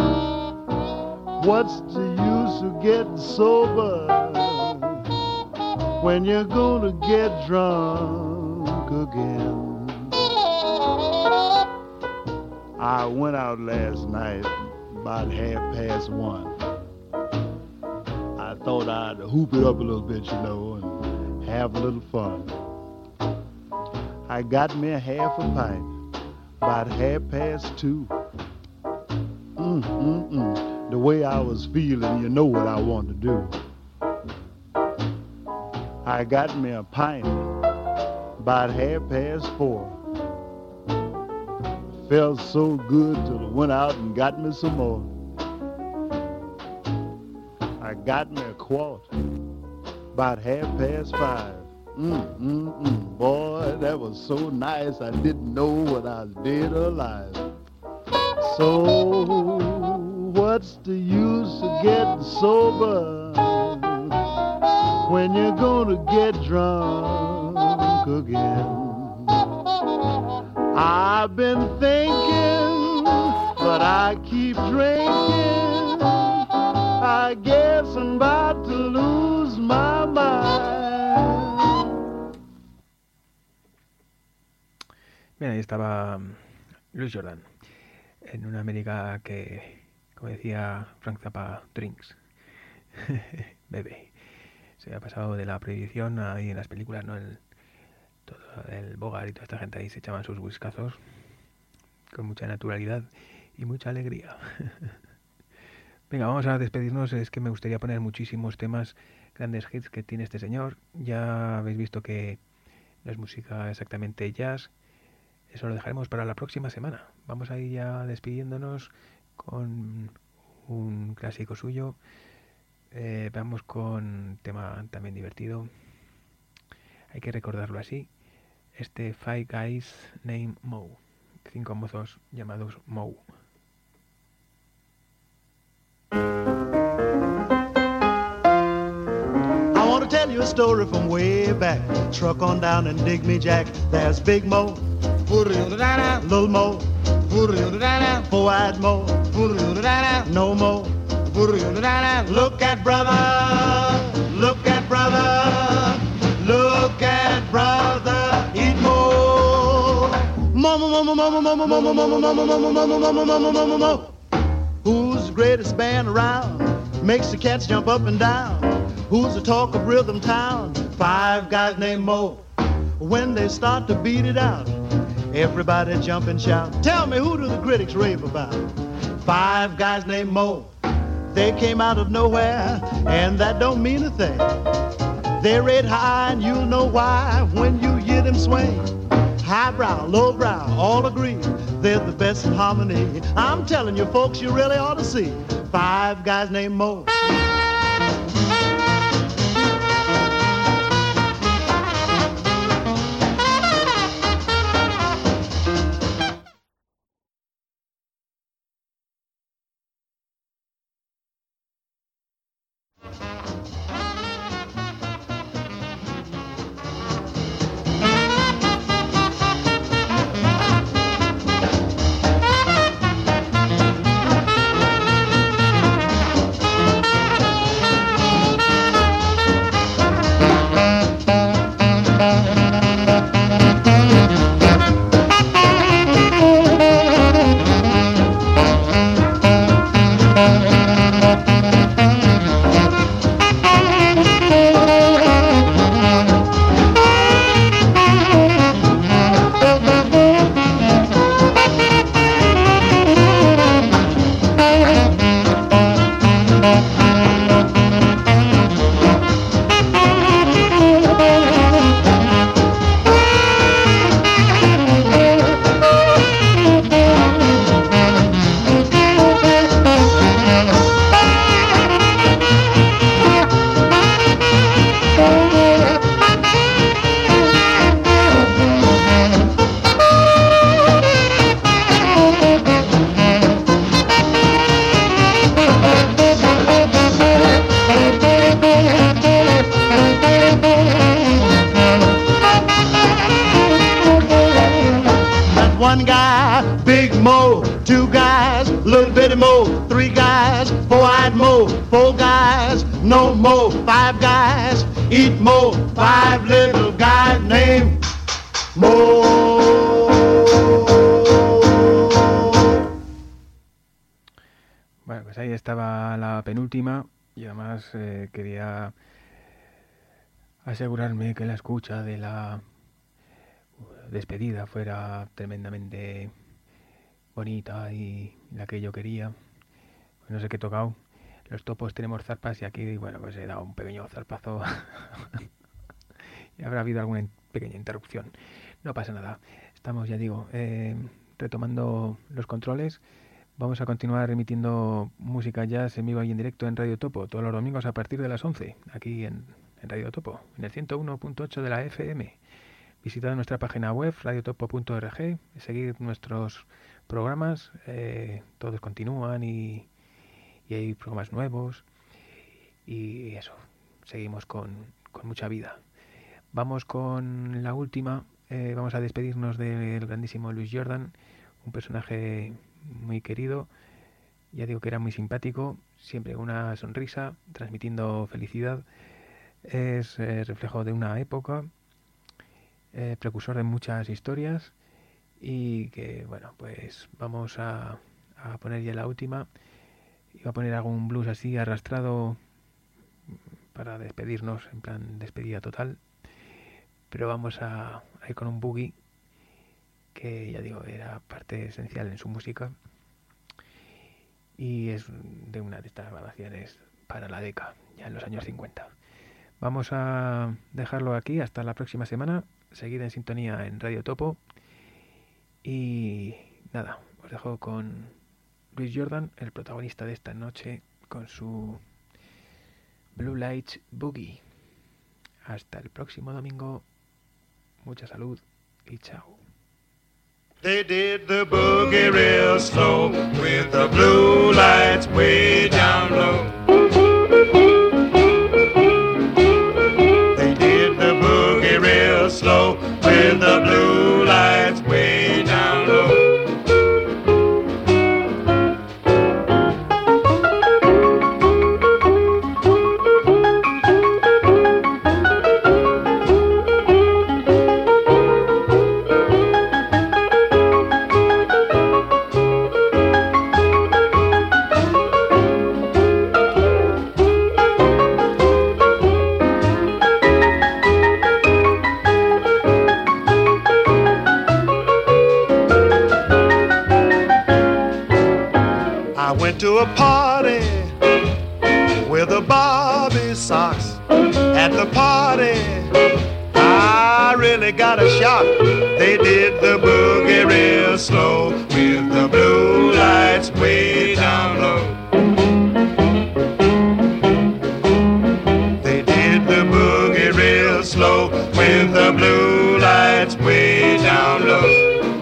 What's the use of getting sober when you're gonna get drunk again. I went out last night about half past one. I thought I'd hoop it up a little bit, you know, and have a little fun. I got me a half a pint about half past two. Mm, mm, mm. The way I was feeling, you know what I want to do. I got me a pint about half past four. Felt so good till I went out and got me some more. I got me a quart about half past five. Mm, mm, mm. Boy, that was so nice, I didn't know what I was dead or alive. So, what's the use of getting sober when you're gonna get drunk again? I've been thinking, but I keep drinking. I guess I'm about to lose my mind. Bien, ahí estaba Louis Jordan, en una América que, como decía Frank Zappa, drinks, bebe. Se ha pasado de la prohibición ahí en las películas, ¿no? El, todo el Bogart y toda esta gente ahí se echaban sus whiskazos con mucha naturalidad y mucha alegría. Venga, vamos a despedirnos. Es que me gustaría poner muchísimos temas, grandes hits que tiene este señor. Ya habéis visto que no es música exactamente jazz. Eso lo dejaremos para la próxima semana. Vamos a ir ya despidiéndonos con un clásico suyo. Eh, vamos con un tema también divertido. Hay que recordarlo así. Este Five Guys Named Moe. Cinco mozos llamados Moe. I want to tell you a story from way back. Truck on down and dig me, Jack. There's Big Moe, Little Moe, Four-Eyed Moe, No Moe. Look at brother, look at brother, look at brother, eat more. Mama, mama, mama, mama, mama, mama, mama, mama, mama, mama, mama, mama, mama. Who's the greatest band around? Makes the cats jump up and down. Who's the talk of Rhythm Town? Five guys named Moe. When they start to beat it out, everybody jump and shout. Tell me, who do the critics rave about? Five guys named Moe. They came out of nowhere, and that don't mean a thing. They rate high, and you'll know why when you hear them swing. Highbrow, lowbrow, all agree they're the best in harmony. I'm telling you, folks, you really ought to see Five Guys Named Moe. One guy, Big Moe. Two guys, little bitty Moe. Three guys, four-eyed Moe. Four guys, no Moe. Five guys, eat more. Five little guys named Mo. Bueno, pues ahí estaba la penúltima y además eh, quería asegurarme que la escucha de la despedida fuera tremendamente bonita y la que yo quería. Pues no sé qué he tocado. Los Topos tenemos zarpas y aquí, bueno, pues he dado un pequeño zarpazo y habrá habido alguna in- pequeña interrupción. No pasa nada. Estamos, ya digo, eh, retomando los controles. Vamos a continuar emitiendo música jazz en vivo y en directo en Radio Topo todos los domingos a partir de las once, aquí en, en Radio Topo, en el ciento uno punto ocho de la F M. Visitad nuestra página web, radiotopo punto org, seguid nuestros programas, eh, todos continúan y, y hay programas nuevos y eso, seguimos con, con mucha vida. Vamos con la última, eh, vamos a despedirnos del grandísimo Louis Jordan, un personaje muy querido, ya digo que era muy simpático, siempre una sonrisa, transmitiendo felicidad, es eh, reflejo de una época, eh, precursor de muchas historias y que, bueno, pues vamos a, a poner ya la última, iba a poner algún blues así arrastrado para despedirnos, en plan despedida total, pero vamos a, a ir con un boogie que ya digo era parte esencial en su música y es de una de estas grabaciones para la década, ya en los años cincuenta. Vamos a dejarlo aquí hasta la próxima semana, seguid en sintonía en Radio Topo y nada, os dejo con Louis Jordan, el protagonista de esta noche, con su Blue Lights Boogie. Hasta el próximo domingo, mucha salud y chao. They did the boogie real slow with the blue lights way down low. They did the boogie real slow with the blue lights way down low. To a party with the Bobby socks. At the party, I really got a shock. They did the boogie real slow with the blue lights way down low. They did the boogie real slow with the blue lights way down low.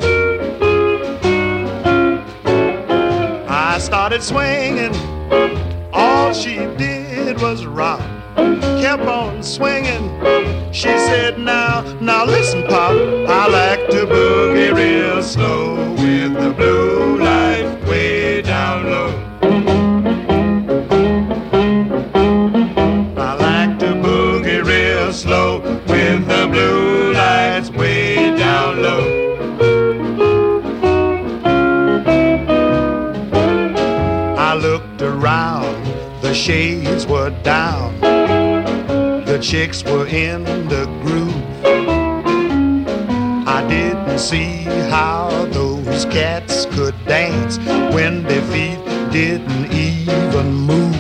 I started swinging, all she did was rock. Kept on swinging, she said, now, now listen, Pop, I like to boogie real slow with the blue light way down low. I like to boogie real slow with the blue lights way down low. I looked around, the shades were down, the chicks were in the groove. I didn't see how those cats could dance when their feet didn't even move.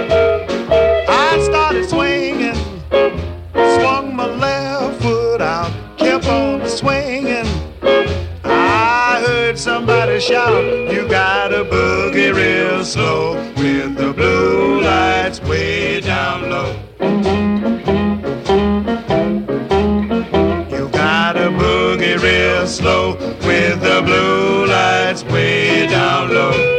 I started swinging, swung my left foot out, kept on swinging. I heard somebody shout, you gotta boogie real slow with the blue lights way down low. You gotta boogie real slow with the blue lights way down low.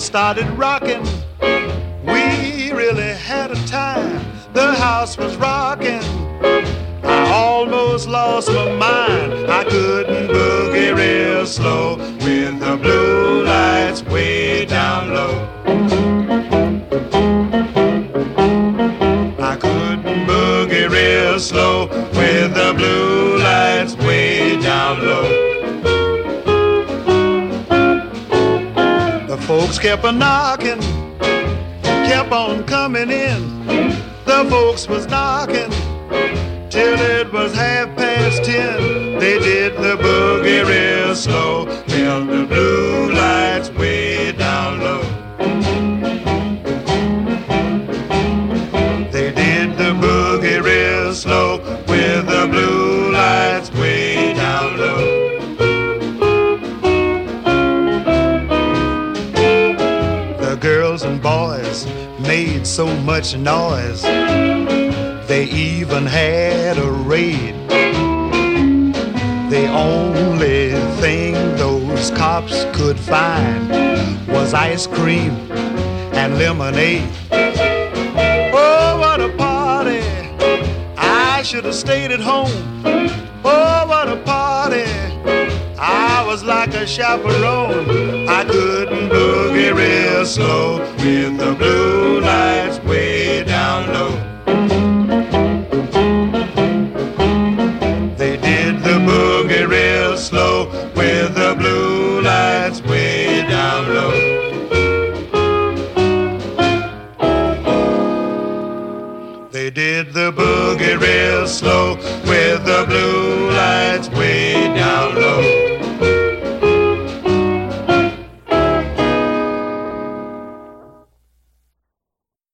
started rocking. We really had a time. The house was rocking. I almost lost my mind. I couldn't boogie real slow with the blue lights way down low. I couldn't boogie real slow with the blue lights way down low. The folks kept a knocking, kept on coming in. The folks was knocking till it was half past ten. They did the boogie real slow till the blue lights way down low. They did the boogie real slow with the blue lights way down low. The girls and boys made so much noise, they even had a raid. The only thing those cops could find was ice cream and lemonade. Oh, what a party! I should have stayed at home. Oh, what a party! I was like a chaperone. I couldn't boogie real slow with the blue lights way down low. They did the boogie real slow with the blue lights way down low. They did the boogie real slow with the blue